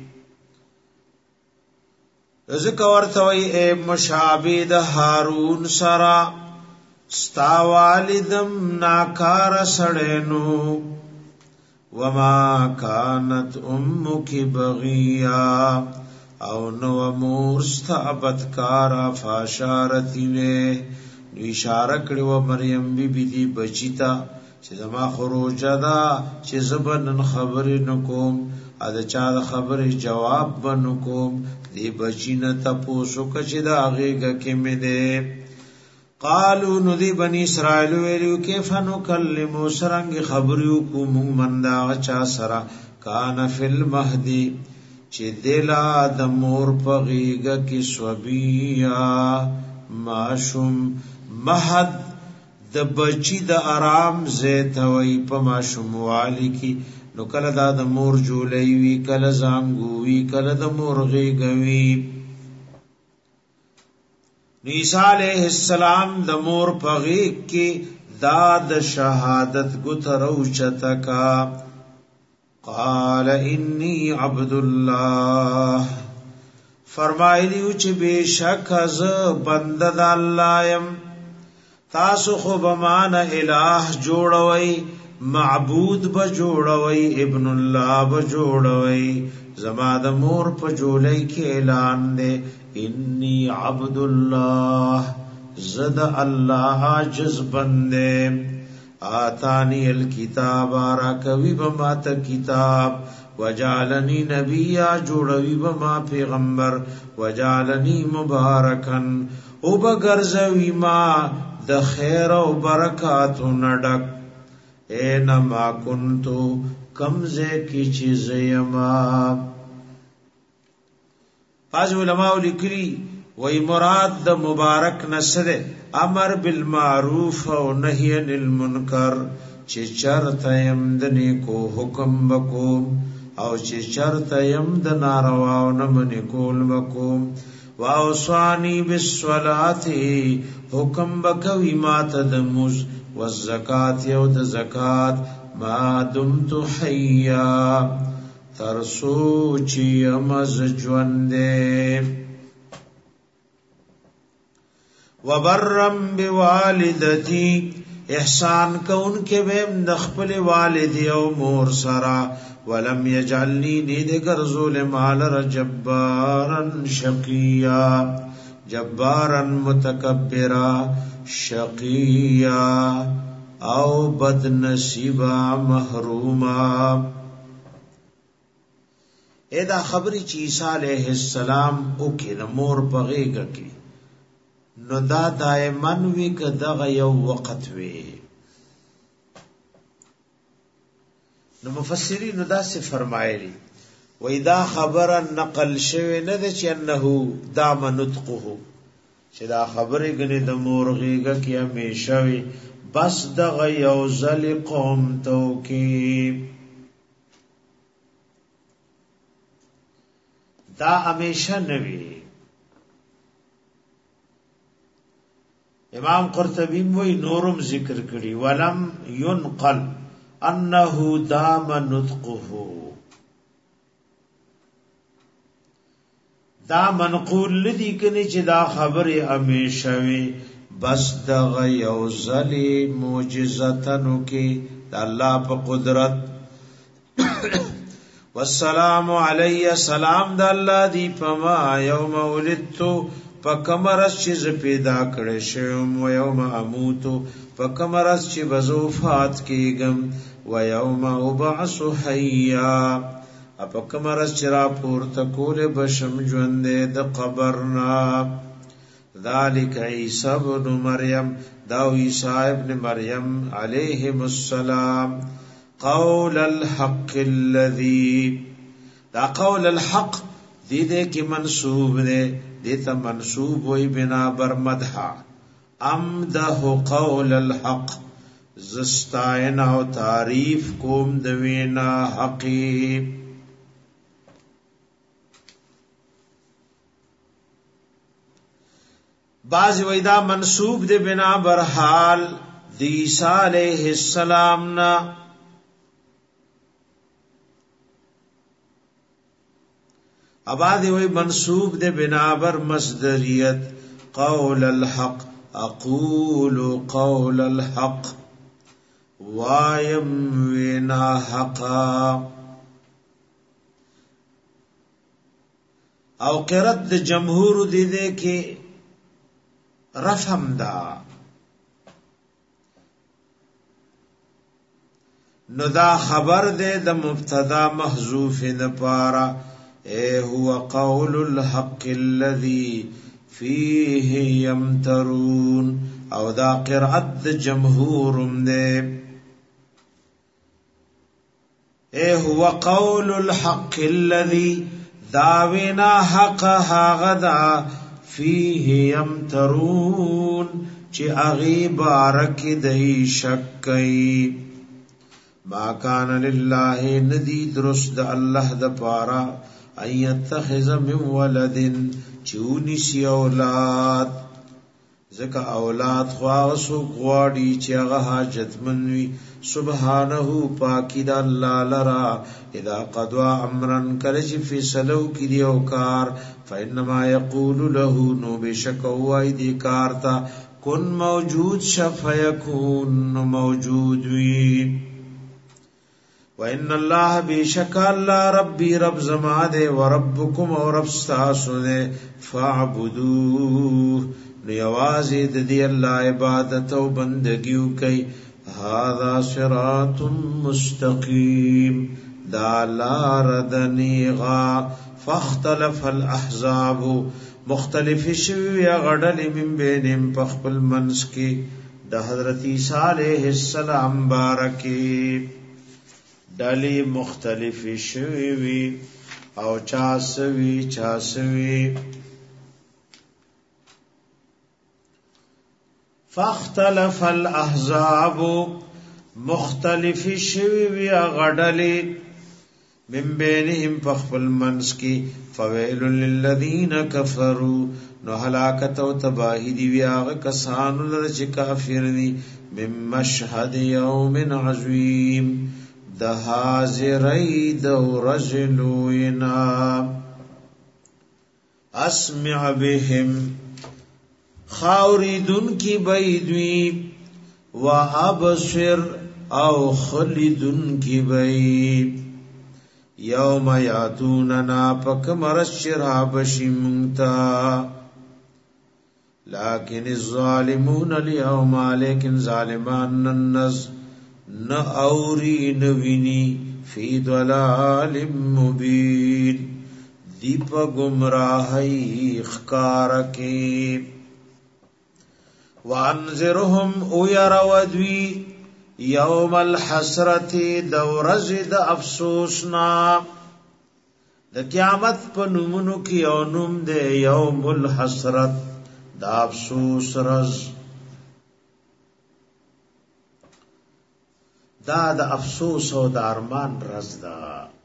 ذکر ورته وی اے مشابه د هارون سرا ستا والدم ناکار سړینو وما كانت امك بغيا او نو مورستا بدکارا فاشارتی وی اشاره کړو مریم بی بی دی بچیتا چې زما خروج دا چې زبنن خبرې نکوم ا د چا خبرې جواب بنکوم دی بچینه تاسو کچې دا هغه کې مې ده قالو ندی بنی اسرائیل ویلو کیف نکلم سرنګ خبرو کوم من دا چا سرا کان فل مهدی چې دلا د مور پغیګه کې سوبیا ماشوم مهد د بچی د آرام زیت وی په ماشوم والی کی نو کله دا د مور جولې وی کله زنګو وی کله د مور غیګوی عیسی علیہ السلام د مور پغی کی داد شهادت گترو چتکا قال انی عبد الله فرمایلی چې بشک از بنده د الله يم تاسو خو بمان الہ جوړوي معبود به جوړوي ابن الله به جوړوي زما د مور په جولای کې اعلان دی انی عبد الله زد الله عاجز بنده آتانی الکتاب را کوي بما ته کتاب وجعلنی نبی جوړوي بما پیغمبر وجعلنی مبارکن او بغرزوی ما د خیر او برکات نډک اینما کنتو کمزه کی چیز یما باز علماء لیکلی وی مراد د مبارک نسره امر بالمعروف او نهی عن المنکر چې چرته يم د نیکو حکم وکوم او چې چرته يم د ناروا او نه منې کول وکوم واوصانی بالصلاه حکم وکوي ماته د مز والزکات او د زکات ما دمت حیا ترسو چې امز ژوندې وبرم بوالدتی احسان کون کے بیم دخپل والدی او مور سرا ولم یجعلنی نید گرزول مالر جبارا شقیا جبارا متکبرا شقیا او بدنصیبا محروما. ایدا خبری چی عیسیٰ علیہ السلام اوکی نمور بغیگا کی نو دا دائمن وی که دغه یو وقت وی. نو مفسرین دا سے فرمایلی وی دا خبر نقل شوی نه ده چې انه دام نطقه چې دا خبره غنی د مورغیګه کې همیشه وی بس دغه یو ځل قوم تو کې دا همیشه نوی. امام قرطبی وی نورم ذکر کړي ولم ينقل انه دام نطقه دا منقول لدی کني چې دا خبره همیشه وي بس دغه یو ځلې معجزتنو کې د الله په قدرت والسلام علی سلام د الله دی پما یوم ولدتو پکمرس چې پیدا کړې شوم و یوم اموت پکمرس چې وفات کېږم و یوم ابعث حیا پکمرس چې را پورته کول بشم ژوندې د قبرنا. ذالک عیسی ابن مریم دا عیسی ابن مریم علیه السلام قول الحق الذی دا قول الحق دې کې منسوب دی دیتا منصوب وی بنا بر مدحا امده قول الحق زستائن او تعریف کوم دوینا حقی. بعض ویدا منصوب دے بنا بر حال دی عیسیٰ علیہ السلام نا اباد وی منصوب دے بنابر مصدریت قول الحق اقول قول الحق وایم وینا حقا او قرات د جمهور دی دے کے رفم دا نو دا خبر دے د مبتدا محذوف د پارا اے هو قول الحق الذي فيه يمترون او دا قرأت جمهورم دے اے هو قول الحق الذي داوینا حق هاغدا فيه يمترون چی اغی بارک دی شکی ما کان للہ ندی درست اللہ دا پارا ایتخذ من ولد چونی سی اولاد زکا اولاد خواهسو غواړي چې هغه حاجتمن وي سبحانه پاکی دا الله لرا اذا قضى امرا کله چې فیصلو کړي او کار فانما يقول له نو بشک وای دی کار تا کن موجود شفیکون موجود وی وَإِنَّ اللَّهَ بِشَكَ اللَّهَ رَبِّي رَبْ زَمَادِ وَرَبُّكُمْ وَرَبْ سَاسُدِ فَاعْبُدُوهُ نیوازی دی اللہ عبادت و بندگیو کئی هذا صراط مستقیم دا لاردنیغا فاختلف الاحزاب مختلف شوی غڑل من بینم پخپل منس کی دا حضرت عیسیٰ علیہ السلام بارکی ڈالی مختلف شوی وی او چاسوی فاختلف الاحزاب مختلف شوی وی غډلی من بینهم فخفل منس کی فویل للذین کفروا نو هلاکت او تباہی دی وی هغه کسان لره چې کافر دي من مشهد یوم عظیم د حاضری د رجلوینا اسمع بهم خاوریدن کی بیدوی و ابصر او خلدن کی بید یوم یاتوننا پکمر الشراب شمتا لیکن الظالمون اليوم لیکن ظالمان ننز نأوری نوینی فی ضلال مبین دیپ گمراہی اخکارکی وانذرهم او یرودوی یوم الحسرت دورز د افسوسنا د قیامت په نومونو کې او نوم د یوم الحسرت د افسوس رز دا د افسوس او د ارمان رز دا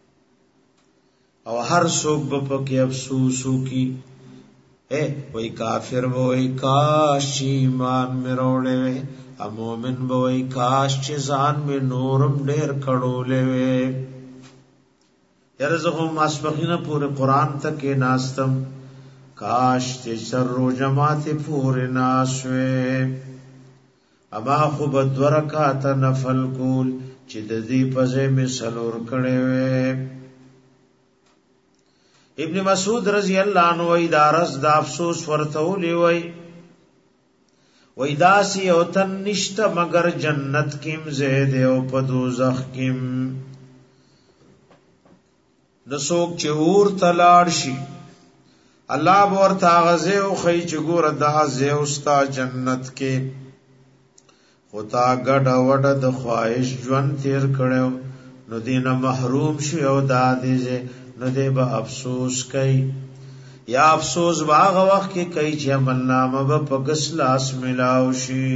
او هر څوک په کې افسوسو کی وای کافر وای کاش ایمان مې وروړې ا مومن وای کاش چې ځان مې نورم ډېر کړولې وې یرزهم اسبقینا پورے قران تک ناستم کاش چې سر جماعت پورے ناسوې اما خو بدورکات نفل کول چې د دې پځې مې سلور کړې وې ابن مسعود رضی اللہ عنہ وی دارس دا افسوس ورتولی وی داسی او تن نشتا مگر جنت کم زید او پا دوزخ کم نسوک چهور تلار شی اللہ بورتا غزے او خی چگور دا زیوستا جنت کے خطا گڑا وڑا دا خواہش جوان تیر کڑیو نو دینا محروم شی او دا دیزے نو دے با افسوس کئی یا افسوس باغ وقت کی کئی چی عمل نامه با پگس لاس ملاو شی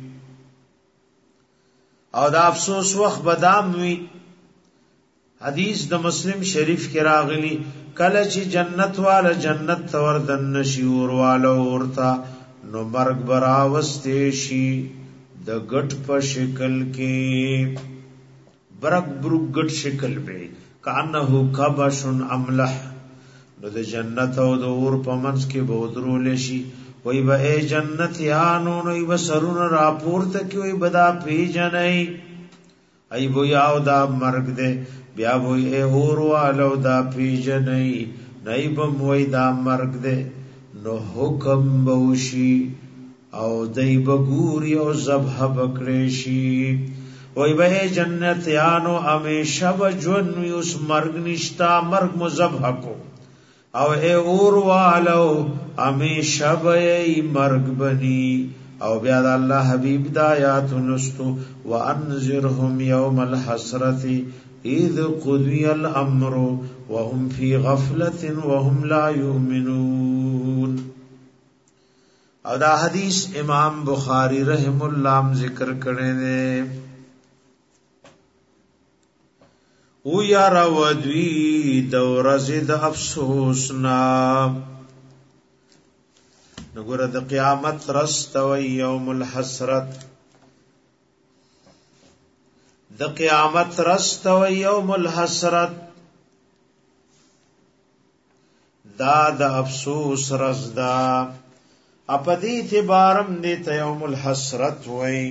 او دا افسوس وقت بدام وی حدیث د مسلم شریف کی راغلی کل چی جنت والا جنت توردن نشیور والا ورتا نو مرگ براوستے شی دا گٹ پا شکل کی برک برک گٹ شکل بے کانه کبشن املح نو د جنت او د اور پمنس کې بودرو لشي وای به ای جنت یانو نو ای وسرون راپورته کې وای بدا پیجنای ای بو یاو دا مرګ دے بیا وای ای اور والو دا پیجنای نای بم وای دا مرګ دے نو حکم بوشي او دای بګوري او ذبح بکړي شي وای به جنت یانو همیشه بجون یوس مرگ نشتا مرگ مذبح کو او اے اور والو همیشه به مرگ بنی او بیا الله حبیب د آیات نستو وانذرهم یوم الحسرت اذ قضی الامر وهم فی غفلة وهم لا یؤمنون او دا حدیث امام بخاری رحم الله ذکر کړي دي او یا راودوی دورزی د افسوسنا نګور د قیامت رست و یوم الحسرت د قیامت رست و یوم الحسرت دا د افسوس رزدا اپدی اعتبارم دیتا یوم الحسرت وی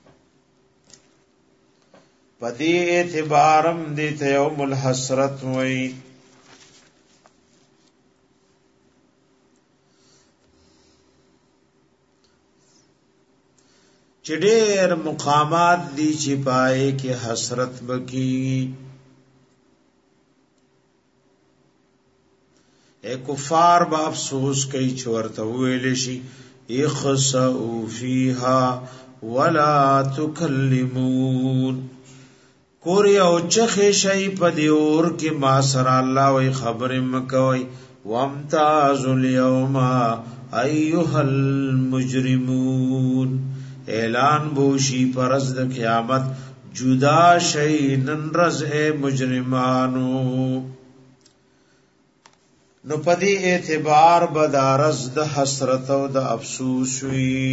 پدی اعتبارم دیتا یوم الحسرت وی چډیر مقامات دی چې پائے کې حسرت بکی اے کفار با افسوس کئی چورتا ویل شي اخسئوا فیها ولا تکلمون کوری او چخی شئی پا دیور کی ما سر اللہ وی خبر مکوی وامتاز اليوم ایوہ المجرمون اعلان بوشی پرز د قیامت جدا شئی ننرز اے مجرمانو. نو پدی اعتبار بدارز د حسرت او د افسوس وی.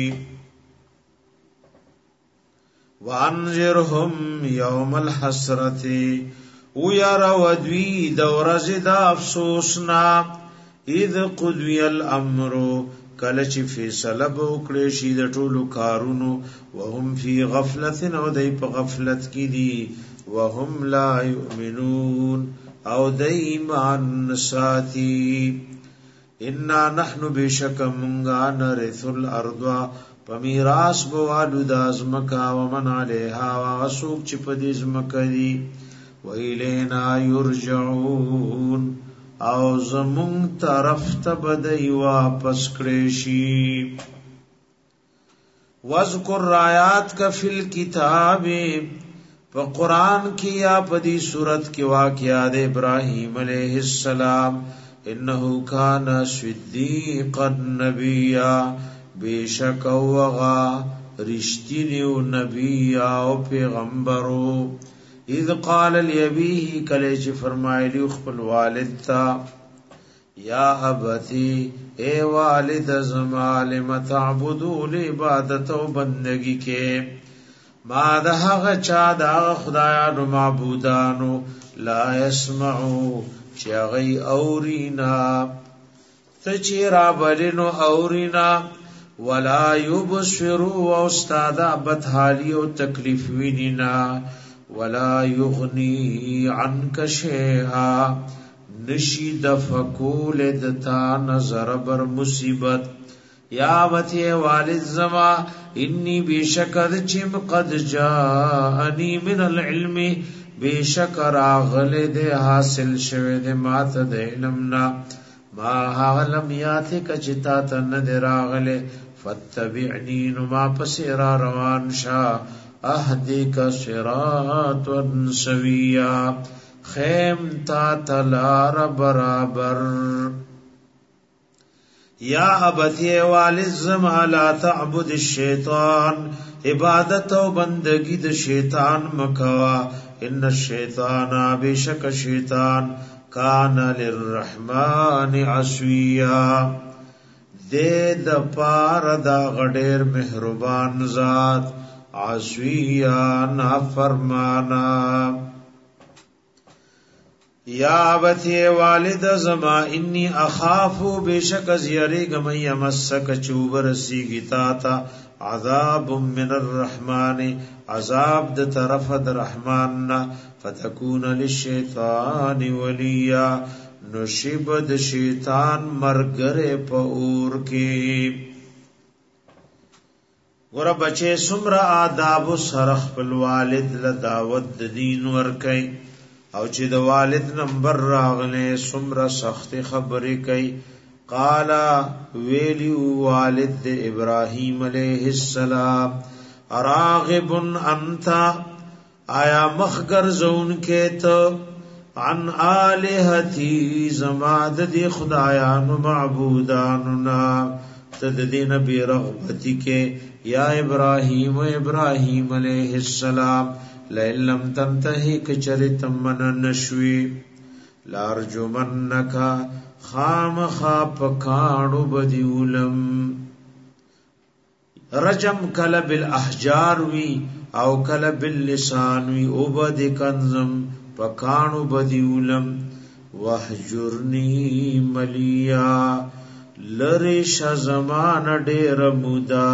وانذرهم یوم الحسرت او یرا ودوی دورز د افسوسنا اذ قضی الامر کله چې فیصله وکړي شي د ټولو کارونو وهم فی غفلت او دای په غفلت کې دي وهم لا یؤمنون او د ایمان ساتي. ان نحن بشکمغا نرث الارض پمیراس بوالو د ازمکا ومن علیها واسوک چې په دې ازمکا دي ویلینا یرجعون او زمون طرف ته بدای واپس کړي شي. واذکر آیات کا فی الکتاب په قران کې یا په دې سورت کې واقعا د ابراهیم علیه السلام انه کان صدیقا نبیا بیشک وغا رشتینی نبی او پیغمبرو. اذ قال لابيه کله چې فرمایلی خپل والد تا یا ابتی اے والد زما لم تعبدون عبادت او بندگی کې ما دغه چا د خدایانو معبودانو لا يسمعو چې غي اورینا تچرا بلنو اورینا ولا يبصروا او استاد بدحالی او تکلیف وینینا ولا یغنی عنک شیئا نشید فکول دتا نظر بر مصیبت. یا وتی والد زما انی بشکر چم قد جاءنی من العلم بشکر اغل ده حاصل شوه ده مات ده علمنا ما علم یات کچتا تن دراغله فتبعنی ما پسرا روان شا اهدیک صراطا سویا خیم تا تلار برابر. یا ابتی والد زما لا تعبد الشیطان عبادت او بندگی د شیطان مکوا ان الشیطان بشک شیطان کان للرحمن عصیا د پار دا غډیر مهربان ذات عصیا نافرمانا. یا ابتی والد زما انی اخافو بشک زیری گمی مسک چوبر سیگی تا عذاب من الرحمن عذاب د طرف د رحمان فتکون للشیطان ولیا نشب د شیطان مرګره په اور کې. ګور بچي سمرا آداب سرخ په والد له دعوت د دین ور کوي او چې د والد نمبر راغله سمرا سخت خبرې کوي. قال ویلی والد د ابراهیم علیہ السلام اراغب انت آیا مخگر زون کې ته عن الہتی زماد دی خدایانو معبوداننا تددین بی رغبتی کے یا ابراہیم و ابراہیم علیہ السلام لئن لم تنتہی کچرتم من نشوی لارجمنکا خام خاپ کانو بدیولم. رجم کل بالاحجار وی او کل باللسان وی او بد کنزم پکانو بدیولم. وحجرنی ملیا لریش زمان ډیر مودا.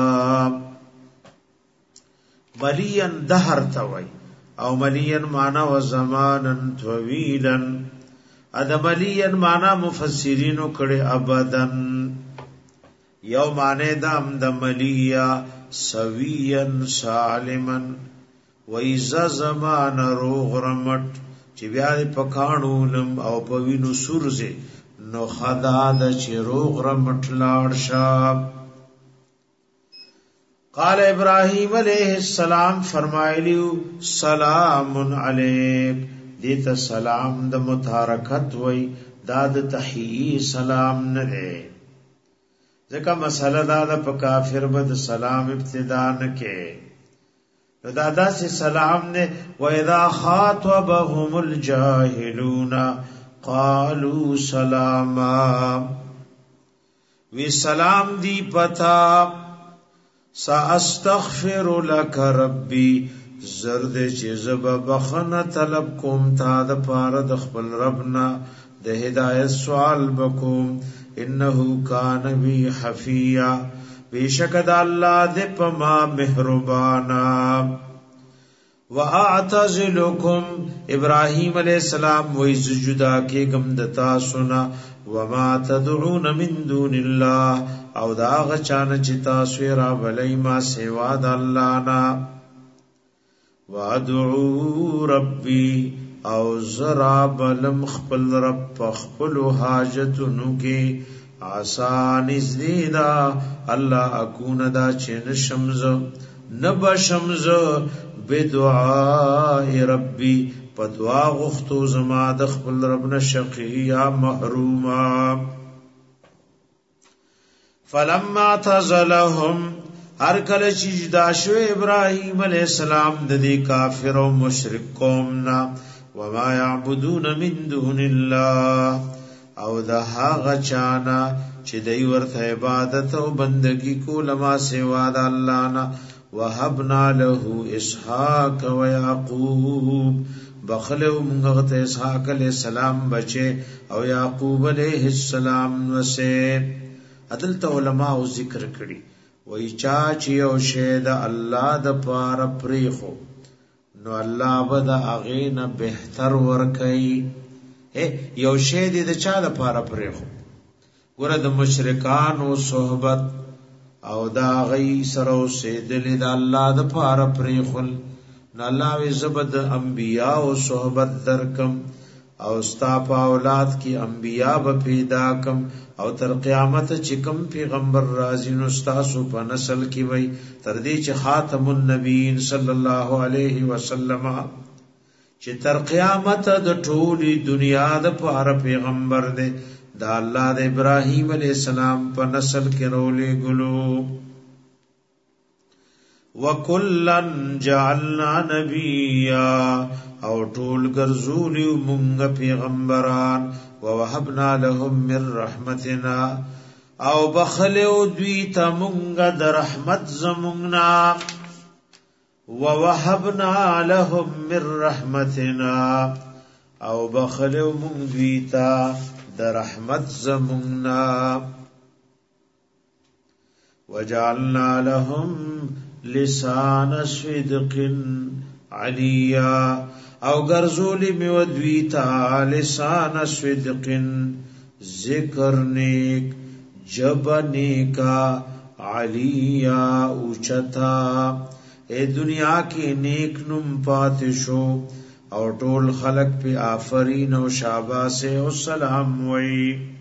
ملین دهر توي او ملین معنا و زمانن طویلا ادملین معنا مفسرینو کړي ابدن یو معنی دام د ملیا سویان سالمن و ایزا زمان روغ رمٹ چی بیا دی پکانولم او پوینو سورزی نو خدا دا چی روغ رمٹ لارشاب. قال ابراہیم علیہ السلام فرمائلیو سلام علیک دیتا سلام دا متحرکت وی دا دا تحیی سلام ندے. ځکه مسله دا د په کافر بد سلام ابتدا نه کې دا داسې سلام نه و اذا خاطبهم الجاهلون قالوا سلاما وی سلام دی پتا ساستغفر لك ربي زرد چې زب بخنه طلب کوم تا د پاره د خپل ربنا د هدایت سوال بکوم انه کان بی حفیا بیشکد الله د پما مهربانا واعتزلکم ابراهیم علیہ السلام وای سجدا کې گم دتا سنا وما تدعون من دون الله او دا غچان چې تاسو را ولای ما سوا د الله نا وادعو ربي او زرا بلم خپل رب خپل حاجتونو کې آسان زیدا الله اكون دا چن شمز نب شمز بدعاء ربي پدوا غختو زما د خپل رب نه شقیا محروما فلما تزلهم هر کله چې جدا شو ابراهيم عليه السلام د دې کافر او مشرک قومنا وما يعبدون من دون الله او دا هغه چانا چې دوی ورته عبادت او بندگی کول ما سوا د الله نه وهبنا له اسحاق ويعقوب بخلو موږ ته اسحاق علیہ السلام بچي او یعقوب علیہ السلام وسه عدالت علماء ذکر کړي وای چا چې او شه د الله د پاره پریخو نو الله به د اغینه بهتر ور کوي یو شه د چا د پاره پریخو ګوره د مشرکان او صحبت او دا غي سره سیدل د الله د پاره پریخل نو الله وی زبد انبیاء او صحبت درکم او ستا په اولاد کی انبیاء به پیدا کم او تر قیامت چې کوم پیغمبر راځي نو تاسو په نسل کې وای تر دې چې خاتم النبیین صلی الله علیه وسلم چې تر قیامت د ټولي دنیا د پاره پیغمبر دی دا الله د ابراهیم علیہ السلام په نسل کې رولې ګلو وکلن جعلنا نبیا او ټول ګرځولیو مونږ پیغمبران ووهبنا لهم من رحمتنا او بخلو دوی ته مونږ د رحمت زمونږنا ووهبنا لهم من رحمتنا او بخلو مونږ دوی ته د رحمت زمونږنا وجعلنا لهم لسان صدق علیا او ګرځولی می ودوی تا لسان صدق ذکر نیک جب نیکا علیا اوچتا اے دنیا کی نیک نم پاتشو او ټول خلق پی آفرین و شاباس و سلام وی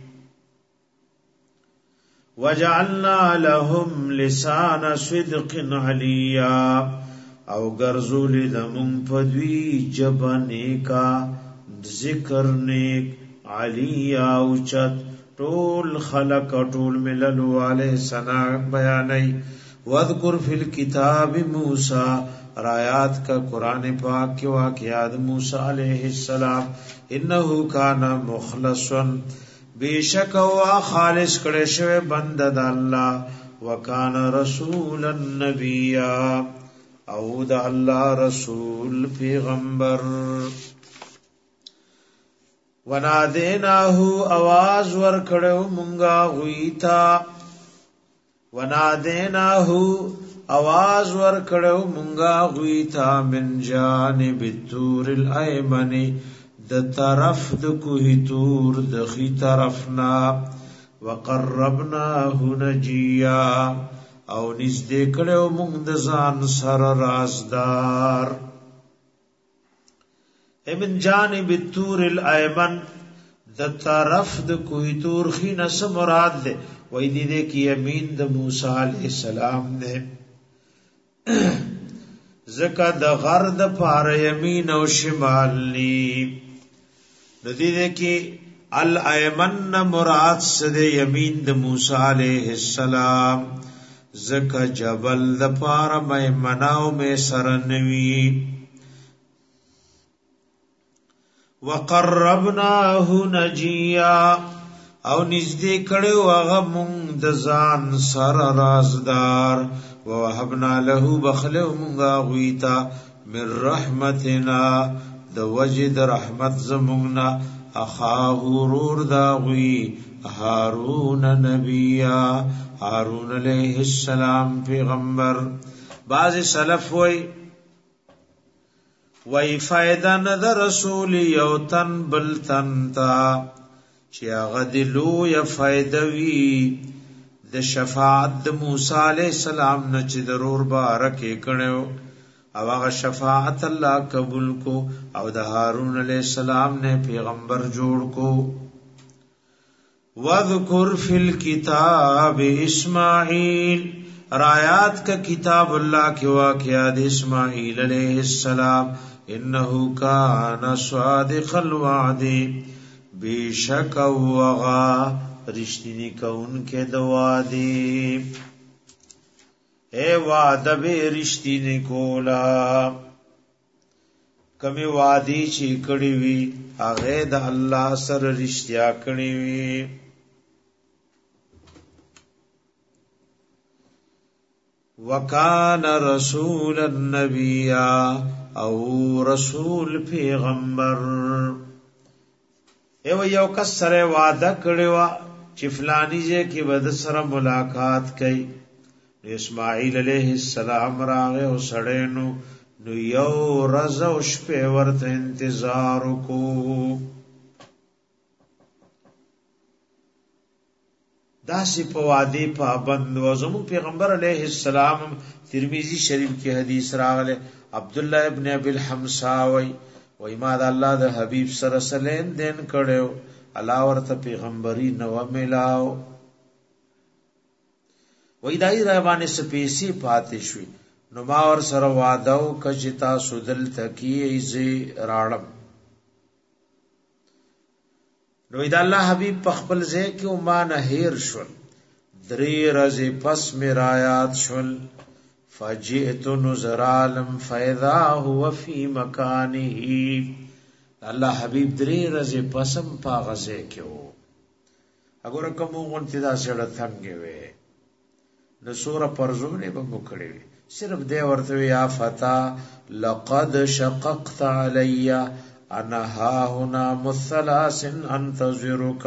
وجعلنا لهم لسان صدق علیا او ګرځولې د مونږ په دوی جبه نیکا ذکر نیک علیا اوچت ټول خلق ټول ملل والے ثنا بیانای واذکر فی الكتاب موسی رایات کا قرآن پاک کے واقعات موسی علیہ السلام انه کان مخلصا بیشک وا خالص کړه شوی بند د الله وکانه رسول النبی او د الله رسول پیغمبر ونادیناه आवाज ور کړو مونږه ویتا ونادیناه आवाज ور کړو مونږه ویتا من جانب التور الایمن د طرف د کوه تور د خي طرفنا وقربناه نجیا او نږدې کړو موږ د ځان سره رازدار من جانب التور الایمن د طرف د کوه تور خي نس مراد ده وای دې کې یمین د موسی علیہ السلام ده زکه د غرد پار یمین او شمال نی ندی دې کې الایمن مراد سد یمین د موسی علیہ السلام زکا جبل د پار میمناو میں سرنوی وقربناه نجیا او نزدې کړو هغه مونږ د ځان سره رازدار ووهبنا له بخلو مونږه غویتا من رحمتنا د وجد رحمت زمونږنا اخاه ورور دا غوی هارون نبیا هارون علیہ السلام پیغمبر. بعض سلف وی فائدہ ند رسول یو تن بل تن تا چی اغدلو یا فائدہ وی د شفاعت د موسی علیہ السلام نچ ضرور بارکه کړو او هغه شفاعت الله قبول کو او د هارون علیہ السلام نے پیغمبر جوړ کو. وذکر فی الکتاب اسماعیل رایات کا کتاب اللہ کے واقعات اسماعیل علیہ السلام انہو کان صادق الوعد بیشک وغا رشتینی کون کے دوادی اے وعد بے رشتینی کولا کمی وعدی چی کڑی وی آغی دا اللہ سر رشتیا کڑی وی. وکان رسول النبی او رسول پیغمبر ایو یو کس سره وعده کړی و چې فلانی ځای کې بد سره ملاقات کړي. اسماعیل علیہ السلام راغه او سړی نو یو ورځ او شپه ورته انتظار کو. داسی په وادي پابند و زمو پیغمبر علیہ السلام ترمذی شریف کی حدیث راغله عبد الله ابن ابي الحمصا وای ما د الله د حبیب سره سلام دین کړو الله ورته پیغمبري نو ملاو وای دای روانه سپیسی پاتې شوی نو ما ور سره وعده کجتا سودل تکیه زی راړم نو د الله حبیب په خپل ځای کې او ما نه هیر شول. درې ورځې پس میرا آیات شول فجئت نظر عالم فاذا هو فی مکانه. الله حبیب درې ورځې پسم په غزه کې وو اگر کوم غونتی دا سره څنګه وې نو سوره پرزونه به مکړې صرف دې ورته یا فتا لقد شققت علی انا ها هنا مثلاث انتظرک.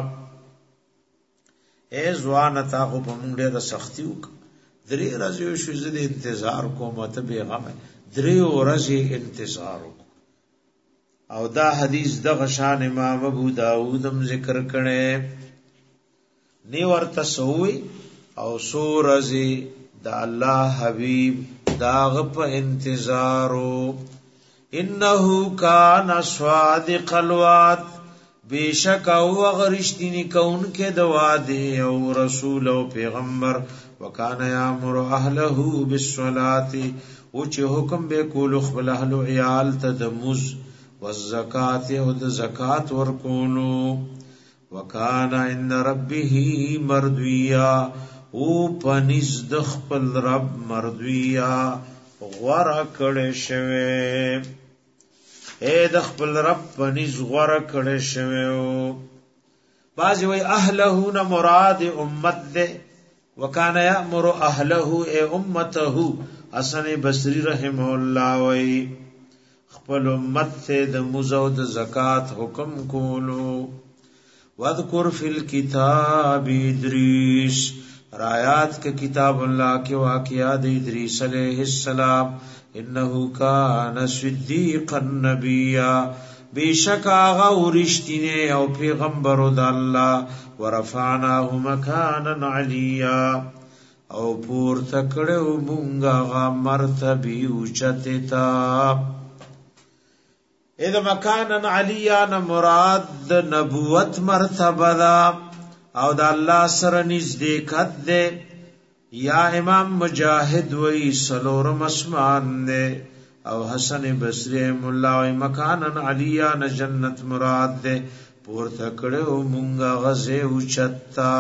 اے زوان تا خو په مونږ ډېر سختي وک درې ورځې شو زه انتظار کوم ته به غم درې ورځې انتظار وک. او دا حدیث د غشان امام ابو داود هم ذکر کړي نی ورته سوې او سورزي د الله حبيب داغ په انتظارو. انه کان صادق الوعد بیشک او غرشتنی کون کې د وعده او رسول او پیغمبر. وکانا یامر اهله بالصلاه او چې حکم به کول خپل اهل عیال ته د مز والزکات او د زکات ورکولو. وکانا عند ربه مردویا او پنځ د خپل رب مردویا غورا کړه شوه. اے د خپل رب پنځ غورا کړه شوه. بعضی وی اهله نه مراد امت ده وکانا یامر اهله اے امته. حسن بصری رحمه الله وی خپل امت ته د مزو د زکات حکم کولو. واذکر فی الکتاب ادریس رایات کے کتاب اللہ کے واقعات ادریس علیہ السلام انه کان صدیقا نبیا بیشک آغا ورشتینے او پیغمبر د اللہ. ورفعناه مکانا علیا او پور تکڑو مونگا غا مرتبی اوچتتا. اذا مکانا علیا مراد نبوت مرتبه دا او د الله سره نزدېکت ده. یا امام مجاهد وی سلورم اسمان ده او حسن بصری مولا وی مکانن علیا نه جنت مراد ده پورته کړو مونږه غزه اوچتا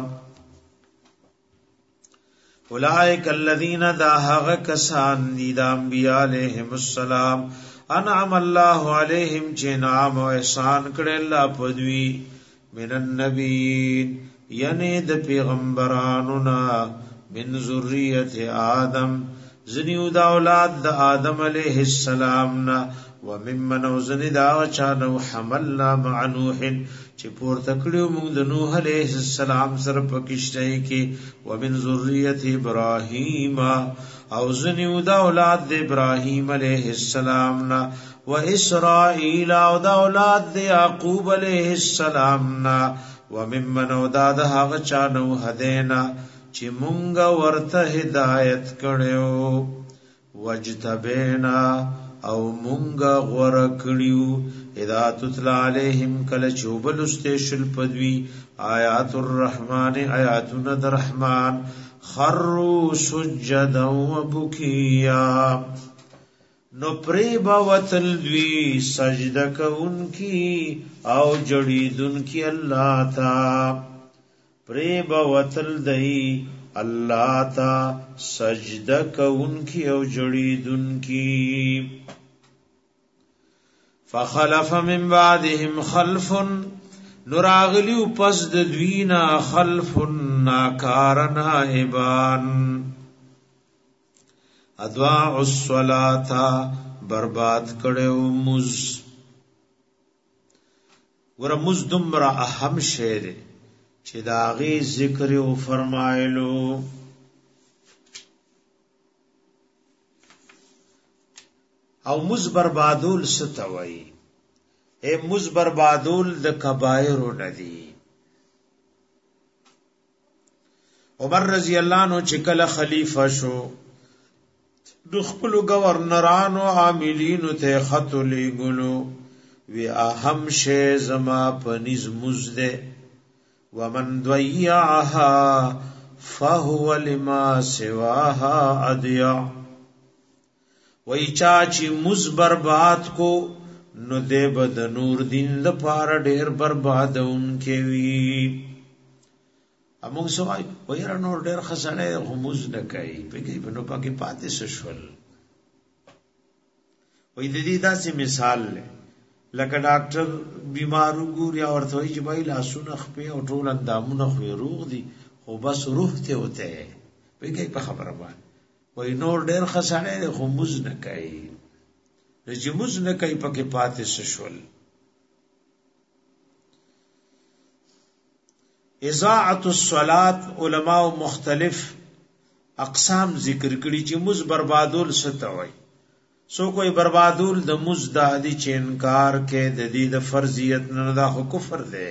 اولئک الذین داهغ کسان دی د انبیاء علیهم السلام انعم الله علیهم چې نعم او احسان کړي الله پدوی من النبیین یعنی د پیغمبرانو نا من ذریه آدم زنیو دا اولاد د آدم علیہ السلام نا وممن وزنی دا چانو حملنا مع نوح چې پورته کړو موږ د نوح علیہ السلام سره پکشته کې ومن ذریه ابراهیم او زنیو دا اولاد د ابراهیم علیہ السلام نا و اسرائیل او دا اولاد د یعقوب علیہ السلام نا وممن وداد هغه چانو هدینا چې مونږه ورته هدایت کړو وجتبینا او مونږه غور کړیو اذا تتلا علیہم کل چوبلسته شل پدوی آیات الرحمن آیاتنا الرحمن خروا سجدا وبکیا نو پریبا وتل دوی سجده کوونکی او جړیدونکی الله تا پریبا وتل دی الله تا سجده کوونکی او جړیدونکی فخلف من بعدهم خلف نراغلی پس د دوینا خلف ناکارنا ایبان ادواء الصلاة برباد کړو مز ور مز دمرا اهم شعر چې داغي ذکر او فرمایلو او مز بربادول ستوي اے مز بربادول د کبائر ندی عمر رضی الله عنه چې کله خلیفہ شو د خپل گورنرانو عاملینو ته خط لګلو وی اهم شی زما پنځ مزده ومن ضيعها فهو لما سواها اضيع وی چاچی مز برباد کو نو دے بد نور دین د پار ډیر برباد اونکه وی امون سوای وير نور ډیر خسنه غموز نه کوي پکې بنو پکې پاتې شول وې د دې داسې مثال لکه ډاکټر بیمارو ګوري او ورته وایي چې بای لاسونه خپې او ټول اندامونه خو روغ دي خو بس روح ته وته پکې په خبره باندې وې نور ډیر خسنه غموز نه کوي چې موز نه کوي پکې پاتې شول اضاعت الصلاة علماء مختلف اقسام ذکر کړي چې مز بربادول ستوي سو کوئی بربادول د مز د ادي چې انکار کې د دې د فرضیت نه دا کفر دی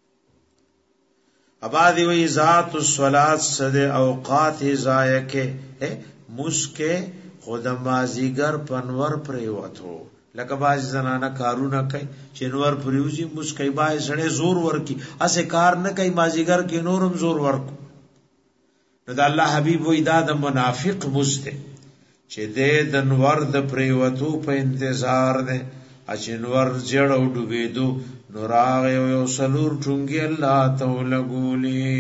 ابادی وی ذات الصلاة صد اوقات ضایع کې مز کې خود مازیګر پنور پریوتو لکه باز زنانه کارونه کوي چنور پریوزی مسکای بای سړې زور ورکی اسه کار نه کوي مازیګر کې نورم زور ورکو نو د الله حبیب وې دا د منافق مسته چې د نور د پریوتو په انتظار ده اچنور جړو ډوبېدو نوراغ یو سلور ټونګي الله تعالی ګولي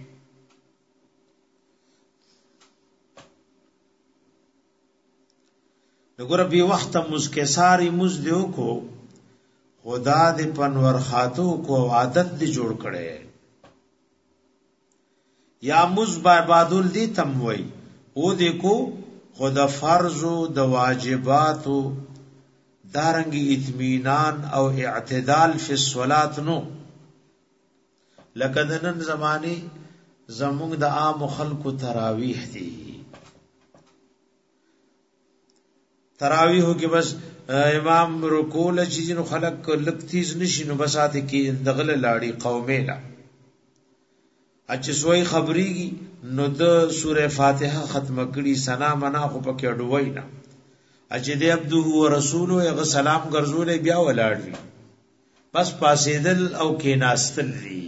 نګور به وخت مسکه ساری مز دیو کو خدا دې پنور خاتو کو عادت دې جوړ کړي یا مز بربادول دي تم وای او دې کو خدا فرض او د واجباتو دارنګي اطمینان او اعتدال فی الصلات نو لکه د نن زمانه زموږ د عام خلکو تراویح دي تراویح کې بس امام رکوع لچې نو خلق لک تیز نشي نو بساته کې دغله لاړی قومه لا اچ سوې خبريږي نو د سوره فاتحه ختمه کړي سنا منا خو پکې اډوي نه اچ دې عبده و رسوله یغ سلام ګرځولې بیا ولاړی بس پاسېدل او کې ناستل دي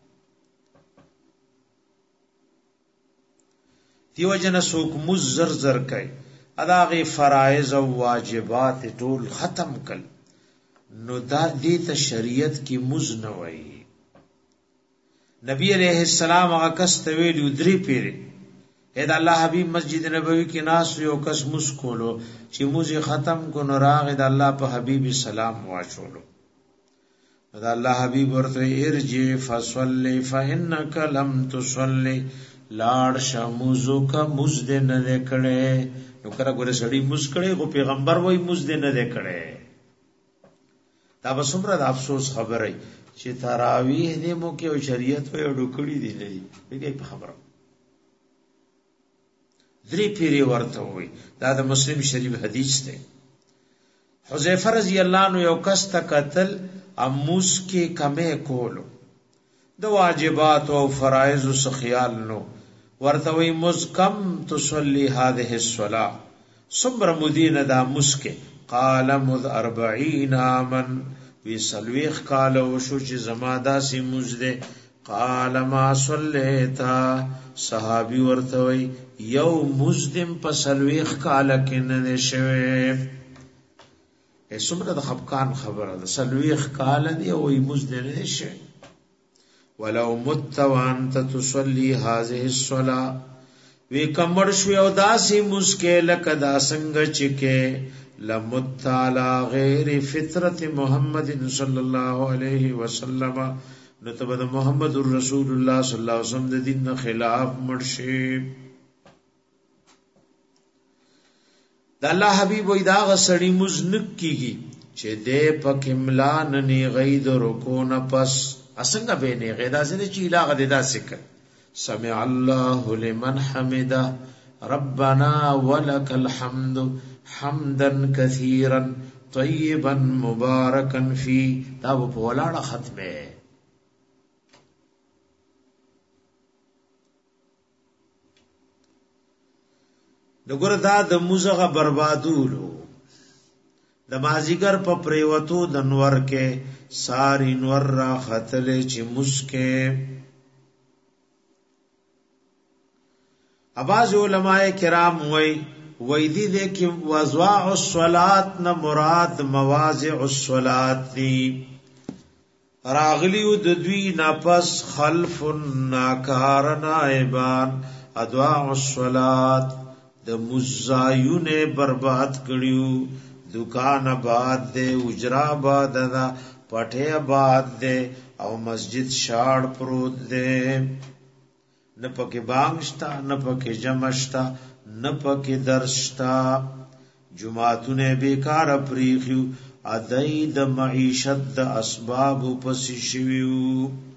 دیو جن سوک مزر زر کوي اداغه فرائض او واجبات ټول ختم کړ نو دا دې ته شریعت کې مز نه وایي. نبی علیہ السلام هغه کس ته ویلو درې پیری اې دا الله حبیب مسجد نبوي کې ناس یو کس مس کولو چې موږ ختم کو نو راغ د الله په حبیب سلام واچولو. دا الله حبیب ورته ارجع فصلی فانک لم تصلی لاړ شموزو کا مزد نه کړي. نو کړه ګوره سړی مز کړي خو پیغمبر وای مزد نه کړي. دا به څومره د افسوس خبره چې تراویح دې مو کې او شریعت په ډوکړي دی نه دی په خبره درې پیری ورته وای. دا د مسلم شریف حدیث دی. حذیفه رضی الله عنه یو کس ته قتل اموس کې کمه کولو د واجبات او فرایض او خیال نو ورته وای مز کم تصلی هذه الصلاه صبر مدینه دا مسکه قال مذ 40 عاما وی سلویخ قال او شو چې زما داسې مزده قال ما صلیتا صحابي ورته وی یو مزدم په سلویخ قال کې نه شوه. څومره د خفقان خبره ده. سلویخ قال دی او مزده نه شوه. ولو مت وانت تصلي هذه الصلاه وی کمر شو او داسې مسکه لکه دا څنګه چې کې لمت على غیر فطرت محمد صلی الله علیه وسلم نتبد محمد رسول الله صلی الله علیه وسلم د دین خلاف مرشی. د الله حبیب وې دا غسړی مزنک کیږي چې دې پکملان نه غید رکو نه پس اسنګ به نه غیدا سره چې علاقه دې دا سک سمع الله لمن حمده ربنا ولك الحمد حمدا كثيرا طيبا مباركا فيه. دا په ولاړه ختمه دغه دا د موزغه بربادولو د مازیګر په پریوتو د نور کې ساری نور را خطلې چې مسکه. اباظ علماء کرام وای دی دې کې وضواع الصلات نه مراد مواضع الصلات دی. راغلیو د دوی نفس خلف ناکار نائبان ادواع الصلات د مزایون برباد کړیو. دکان آباد دے اجرا آباد دا پټه آباد دے او مسجد شاړ پروت دے. نه پکې بانګشتا نه پکې جمعشتا نه پکې درشتا. جمعتونه بیکار پریخیو ادای د معیشت د اسباب پسې شویو.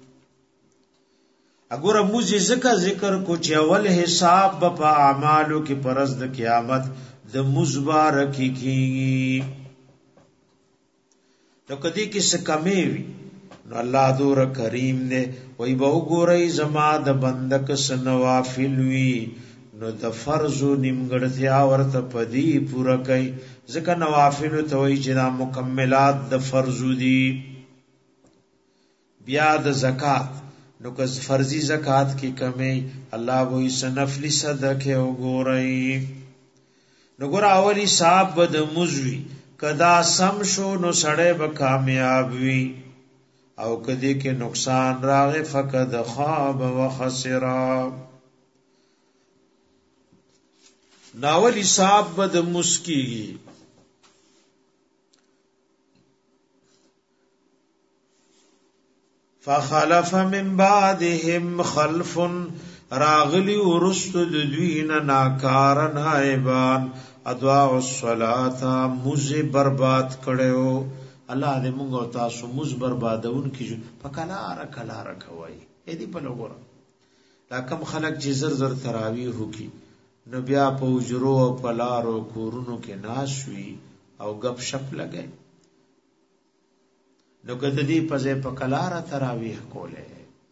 اګوره موږ ذکر کو چې اول حساب په اعمالو کې پرز د قیامت د مزبارک کی. نو کدی کې څه کمی وي نو الله دور کریم دې وای به وګورئ زما د بندک سنوافل وی نو د فرض نیمګړتیا ورته پدی پورا کوي. ځکه نوافل ته وای چې دا مکملات د فرض دي. بیا د زکات نو که فرضی زکات کی کمی الله وای سنفلی صدقه وګورئ. نو ګور اولی صاحب بد مزوی کدا سم شو نو سړی به کامیاب وي او کدی کې نقصان راغی فقد خاب وخسر. ناولی صاحب بد مسکی فخلف من بعدهم خلف راغلی ورست دوین ناکار نائبان ادواع الصلاة موز برباد کړو. الله دې موږ او تاسو موز بربادون کیږي په کلاره کوي. اې دې په لګور دا کم خلک چې زر تراویح کی نو بیا په وجرو او پلارو کورونو کې ناشوي او غب شپ لګي. نو کده دې په کلاره تراویح کوله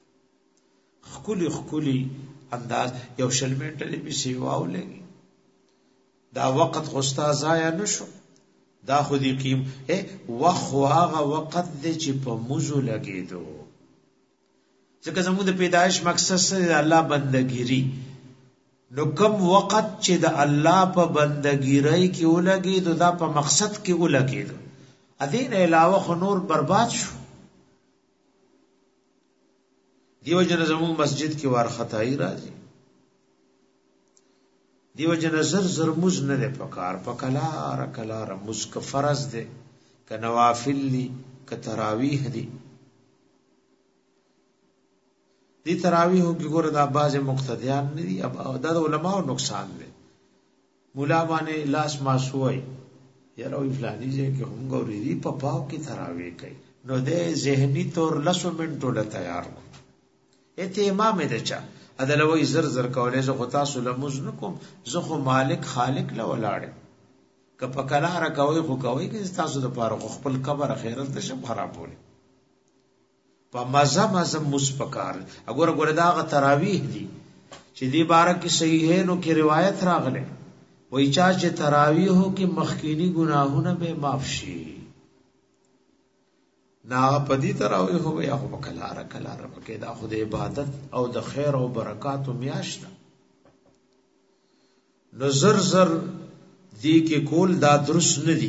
خکلی انداز یو شلمنټ دې به سیواو لګي. دا وخت خوستا ضایع نشو. دا خودی قیم هغه وخت دې چې په موزو لګیدو. ځکه زموږ د پیدایش مقصد سره الله بندګيري. نو کوم وخت چې د الله په بندګيري کې ولګیدو دا په مقصد کې ولګیدو ادین علاوه خو نور برباد شو. دیو جن زمون مسجد کې وارخطایی راځي، دیو جن زر مز نه پکار پکلار کلار مز ک فرض ده ک نوافل لی ک تراویح دی. دی تراویح کی ګور د باز مقتدیان نه دي، اب د علماء نقصان دی. مولا باندې لاس ماسوي یاره وی فلانی چې هم ګوري دی په پاو کې تراویح کوي، نو د ذهنی طور لسو منټو له تیار کو اته امام دې چا ادلوي زر کولې زه خو تاسو لمز نکوم، زه خو مالک خالق له ولاړ ک په کلا را کوي خو کوي چې تاسو د پاره خپل قبر خیرت ته شم خرابول په مزه مسپکار. اگر دا غ تراویح دي چې دی بارک کې صحیحینو کې روایت راغله وای چا چې تراویحو کې مخکینی گناهونه به معاف شي، نا پدی تراویح هو یا خو کلار پکې دا خو د عبادت او د خیر او برکات میاشت نظر دی کې کول دا درست نه دي.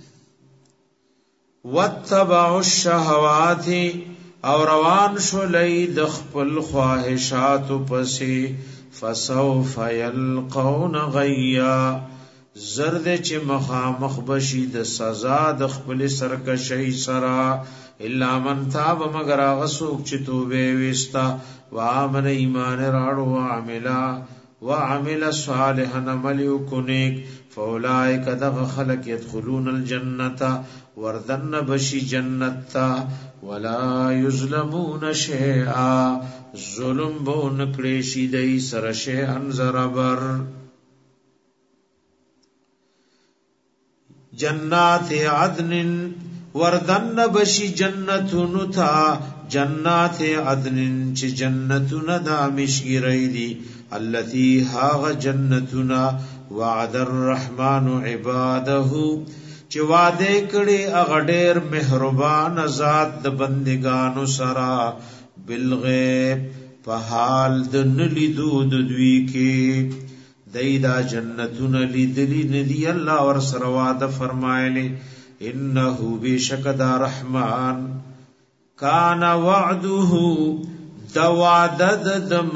واتبعوا الشهوات او روان شو لئی د خپل خواهشات پسې، فسوف يلقون غیا زرد چې مخامخ بشي د سزا د خپل سرکشي سرا، الا من تاب مگر هغه څوک چې توبه وستا وامن ایمان راړو وعمل صالحا عمل وکړي، فاولئک دغ خلق يدخلون الجنه وردن بشي جنت ولا یظلمون شیئا ظلم بون کړي دای سره شیئا زربر. جنات عدن وردن بشي جنتون تا جنات عدن چې جنتون د مشګری دي، التي هاغ جنتنا وعد الرحمن عباده چې وعده کړي هغه ډېر مهربان ذات د بندگانو سره، بالغیب په حال د نلیدو د دوی کې دایدا جنتون لیدلی ندی الله ور سره وعده فرمایلی، انه بشکد رحمان کان وعده د وعدد د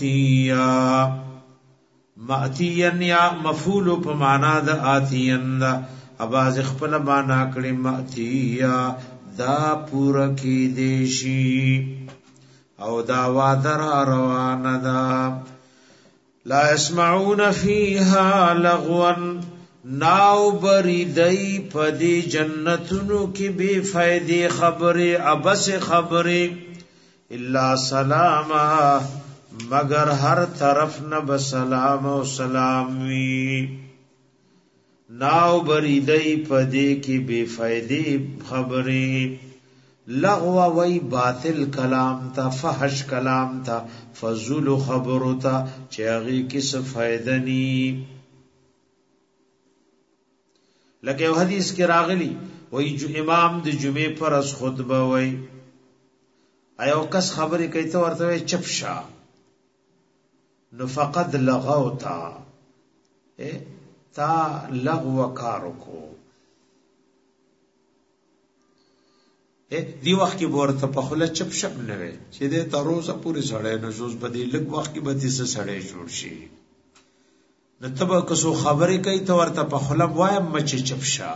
ماتیان یا مفعول په معنا د آتیان دا اباز خپل معنا کړي ماتیا دا پورا کې دیشی او دا وعده روانه دا. لا يسمعون فيها لغوا ناو بریدئی پدی جنتونو کی بے فائدی خبری ابس خبری الا سلاما مگر ہر طرف نہ بسلام و سلام وی، ناو بریدئی پدی کی بے فائدی خبری لغو وی باطل کلام تا فحش کلام تا فضول خبرو تا چاگی کس فائدنی. لکه یو حدیث کې راغلی وای جو امام د جمعې پر از خطبه وای ایو کس خبرې کوي ته ورته چپ شه نو فقد لغوتا تا لغو کارو کو دی وخت کې ورته په خله چپ شپ نه وي چې دې ته روزه پوری سړی نه جوز بدی لګ وخت کې به دې سړی جوړ شي نو تبه کسو خبرې کوي ته ورته په خله وایم مچ چپ شه.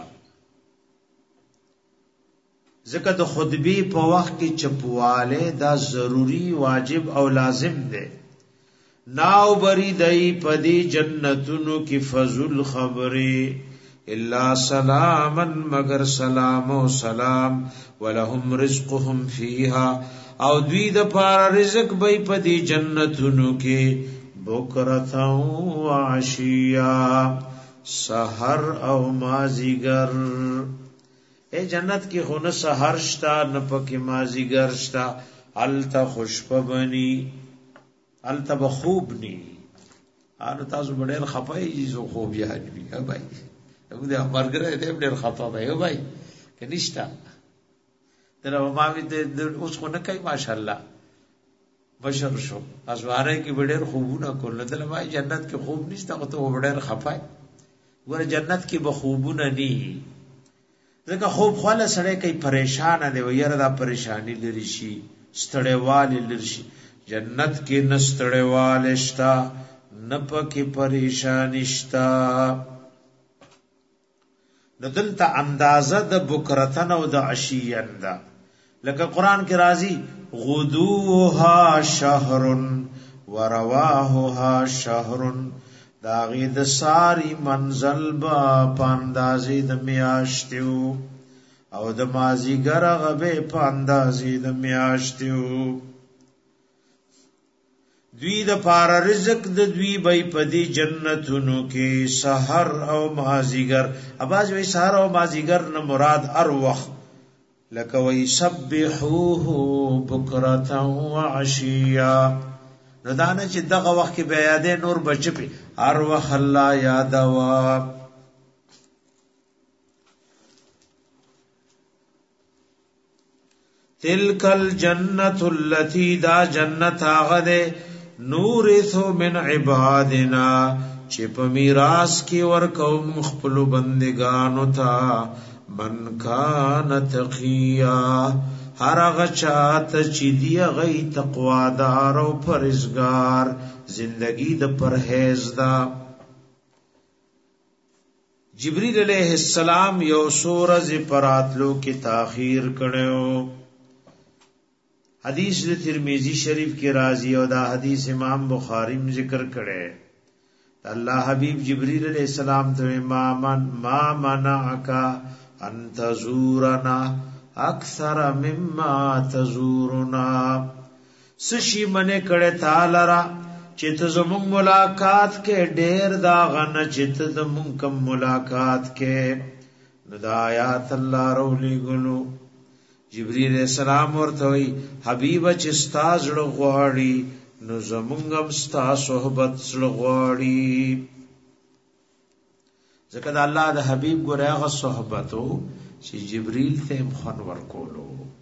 ځکه د خطبه په وخت کې چپواله دا ضروری واجب او لازم دی. ناو بری دای پدی جنتونو کی فضل خبری الا سلامن مگر سلام و سلام ولهم رزقهم فیها او دوی د پار رزق بی پدی جنتونو کی بکرتا و عشیا سحر او مازیگر. اے جنت کی خون سحر شتا نپک مازیگر شتا علتا خوشپ بنی علتا بخوب نی آنو تاسو بڑیر خپای جیزو خوب یاد بی ہے بھائی اگو دے مرگره دے بڑیر خپا بھائی بھائی کہ نشتا تیرا مامی دے اس کو نکای ماشاءاللہ بشر شو ازواره کی بڑیر خوبو نکل دل مائی جنت کی خوب نشتا تو بڑیر خپای ور جنت کی بخوبو نی ځکه خوب خواله سړی کوي پریشان دی و یره دا پریشانی لري شي ستړیواله لري شي جنت کې نستړیواله شتا نه پکې پریشانی شتا دلته اندازه د بکرتن او د عشیان ده لکه قران کې راځي غدوها شهر ورواها شهر دا غید ساری منزل با پاندازی د میاشتیو او د مازیګر غبه پاندازی د میاشتیو دوی د پار رزق د دوی بای پدی جنتونو کې سحر او مازیګر اباز وی سحر او مازیګر نه مراد ار وخت لکه وی سبحوه بکرتا و عشیا نو دانه چې دغه وخت کې بیا یادې نور بچپی هر وخت الله یادوا تلک الجنت التي دا جنت هغه نورثو من عبادنا چې په میراث کې ورکو خپل بندگانو ته من کان تقیا هر هغه چاته چې دی غي تقوا دار او پرهیزګار زندگی د پرهیز دا جبرئیل علیہ السلام یو سورز پراتلو کی تاخیر کړو حدیث د ترمذی شریف کې راځي او دا حدیث امام بخاری ذکر کړي الله حبیب جبرئیل علیہ السلام ته ما منعک ان تزورنا اکثر مما تزورنا سشی منه کړه تعالی را چې ته زموږ ملاقات کې ډېر دا غن چې ته زموږ کم ملاقات کې ندایات الله رولي ګلو جبرئیل السلام ورته وی حبیب چې استاد غواړي نو زموږ هم ستا صحبت غواړي ځکه دا الله د حبیب ګره صحبتو چې جبرئیل ته مخن ورکولو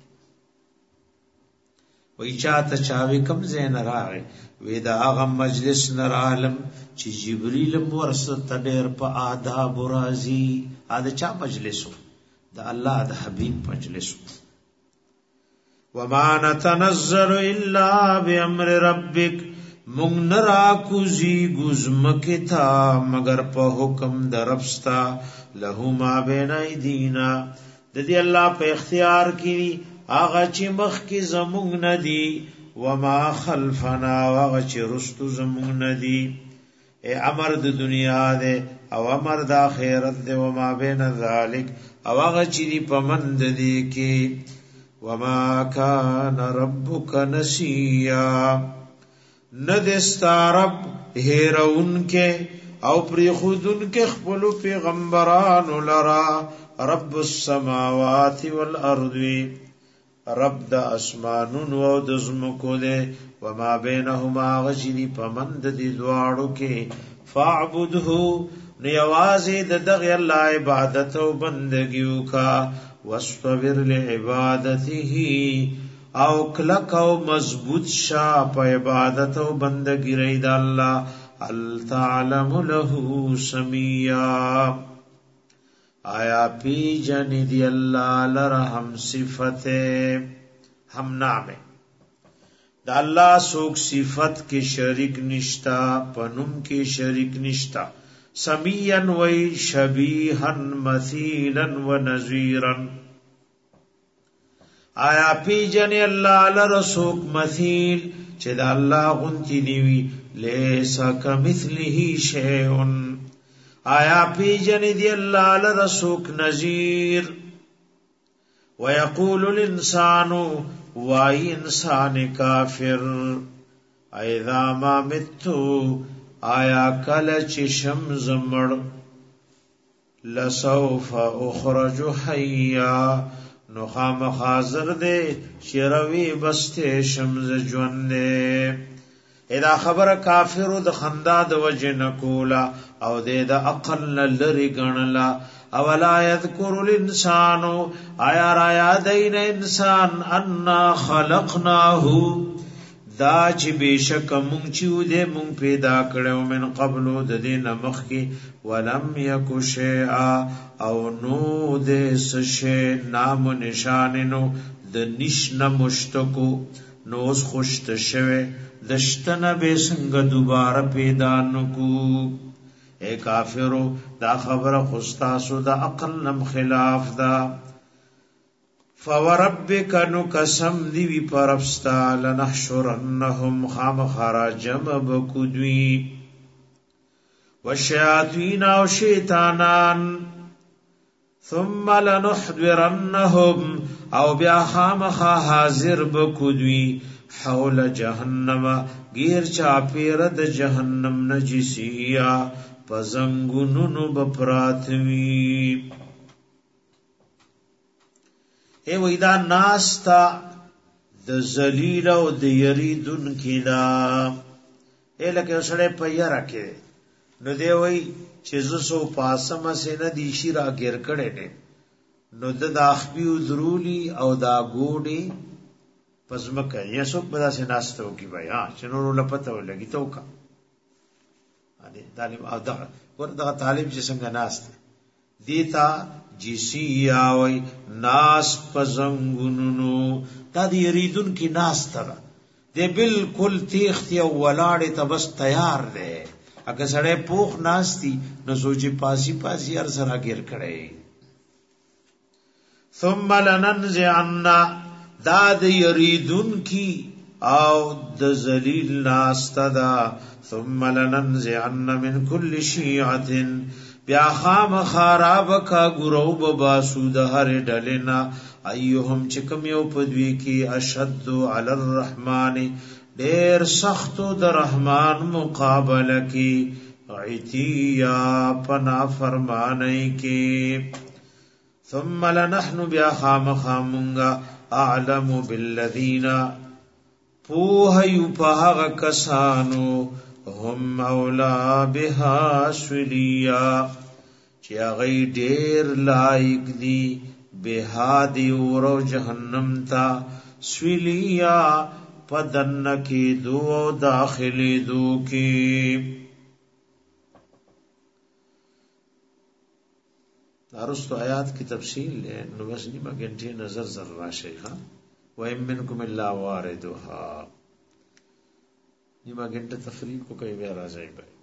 وی چاته چاوي کم زین راغی وی دا هغه مجلس نرالم چې جبرئیل ورسته ډېر په آداب راځي دا چا مجلسو دا الله د حبیب مجلسو وما نتنزل الا بامر ربک مونږ نه راکوزی گزمکه تا مگر په حکم درپستا له ما بین ایدینا د دې الله په اختیار کې هغه چې مخ کې زمونږ ندي وما خلفنا هغه چې رستو زمونږ ندي ای امر د دنیا ده او امر د آخرت ده وما بین ذلک او هغه چې دی پمند دي کې وما کان ربک نسیا ندستا رب هیرون کے او پری خودن کے خپل پیغمبران لرا رب السماوات والارض رب د اسمانون و د زمکو دے وما بینهما غجلی پمند دی دواړو کې فاعبده نیوازی د دغه الله عبادت او بندگیو کا واصبر لعبادته او کلک او مضبوط شا په عبادت او بندګی رید الله ال تعلم له سمیا آیا پی جن دی الله لرحم صفته هم نامه دا الله سوک صفت کې شریک نشتا پنوم کې شریک نشتا سمیان وی شبیهن مثیلا و نذیرا آیا پی جن اللہ لرسوک مثیل چه دا اللہ غنتی دیوی لیسا کمثله شیئن آیا پی جن دی اللہ لرسوک نذیر ویقول الانسان وائی انسان کافر ایذا ما متو آیا کل چشم زمڑ لسوف اخرج حیا نو خام خازر دے شیروی بستے شمز جون دے ادا خبر کافرو د خندا د وجه نکولا او دے د عقل لری گنلا اولا یذکر الانسان آیا را یادین انسان انا خلقناه دا چې بشک مونږ چې دې مونږ پیدا کړو من قبل د دې نمخ کې ولم یک شیئا او نو دې سشه نام نشان نو د نشنا مشتکو نو اوس خوشت شوه دشتنه به څنګه دوباره پیدا نکو اے کافرو دا خبره خستاسو دا عقل نم خلاف دا فوربک نو قسم دی وی پرفستا لنحشرنهم خامخرا جمع بکدوی والشیاطین او شیطانان ثم لنحضرنهم او بیا خامخا حاضر بکدوی حول جهنم غیر چاپیر د جهنم نجسیا پزنګونو بپراتوی اے وېدا ناستا د ذلیل او د یریدن کینا اے لکه سره پیا راکې نو دی وای چې زسو پاسم سینه دی شي را ګر کړي نه نو د اخبیو ضروری او دا ګوډي پزمکه یې څوک بدا سي ناستو کی بھائی ها چنور لپته ولګی تو کا ادي طالب او دا ورته طالب چې څنګه ناست دیتا جیسی آوی ناس پزنگونو تا دی یریدون کی ناس ترا دی بالکل تیختی او ولاڑی تا بس تیار دے اگر سڑے پوخ ناس تی نو سوچی پاسی پاسی ار سرا گر کڑے ثم لننزعن دا دی یریدون کی او د ذلیل ناس تدا ثم لننزعن من کل شیعت بیا خام خراب کا ګرو باسو د هر ډلینا ايهم چکم یو پدوی کی اشد علی الرحمن ډیر سخت د رحمان مقابله کی عتیا پنا فرمانای کی ثم لنحن بیا خام خامنگا اعلم بالذین پوه یو په کسانو هم اولا بها سولیا چی اغی دیر لائق دی بها دی ورو جہنم تا سولیا پدن کی دو داخلی دو کی دارستو آیات کی تفصیل ہے نو بس نیمہ گھنٹی نظر ذرہ شیخا وَإِن مِّنكُمْ إِلَّا وَارِدُهَا نیمہ گھنٹہ تفریق کو کئی بے راجعی بھائی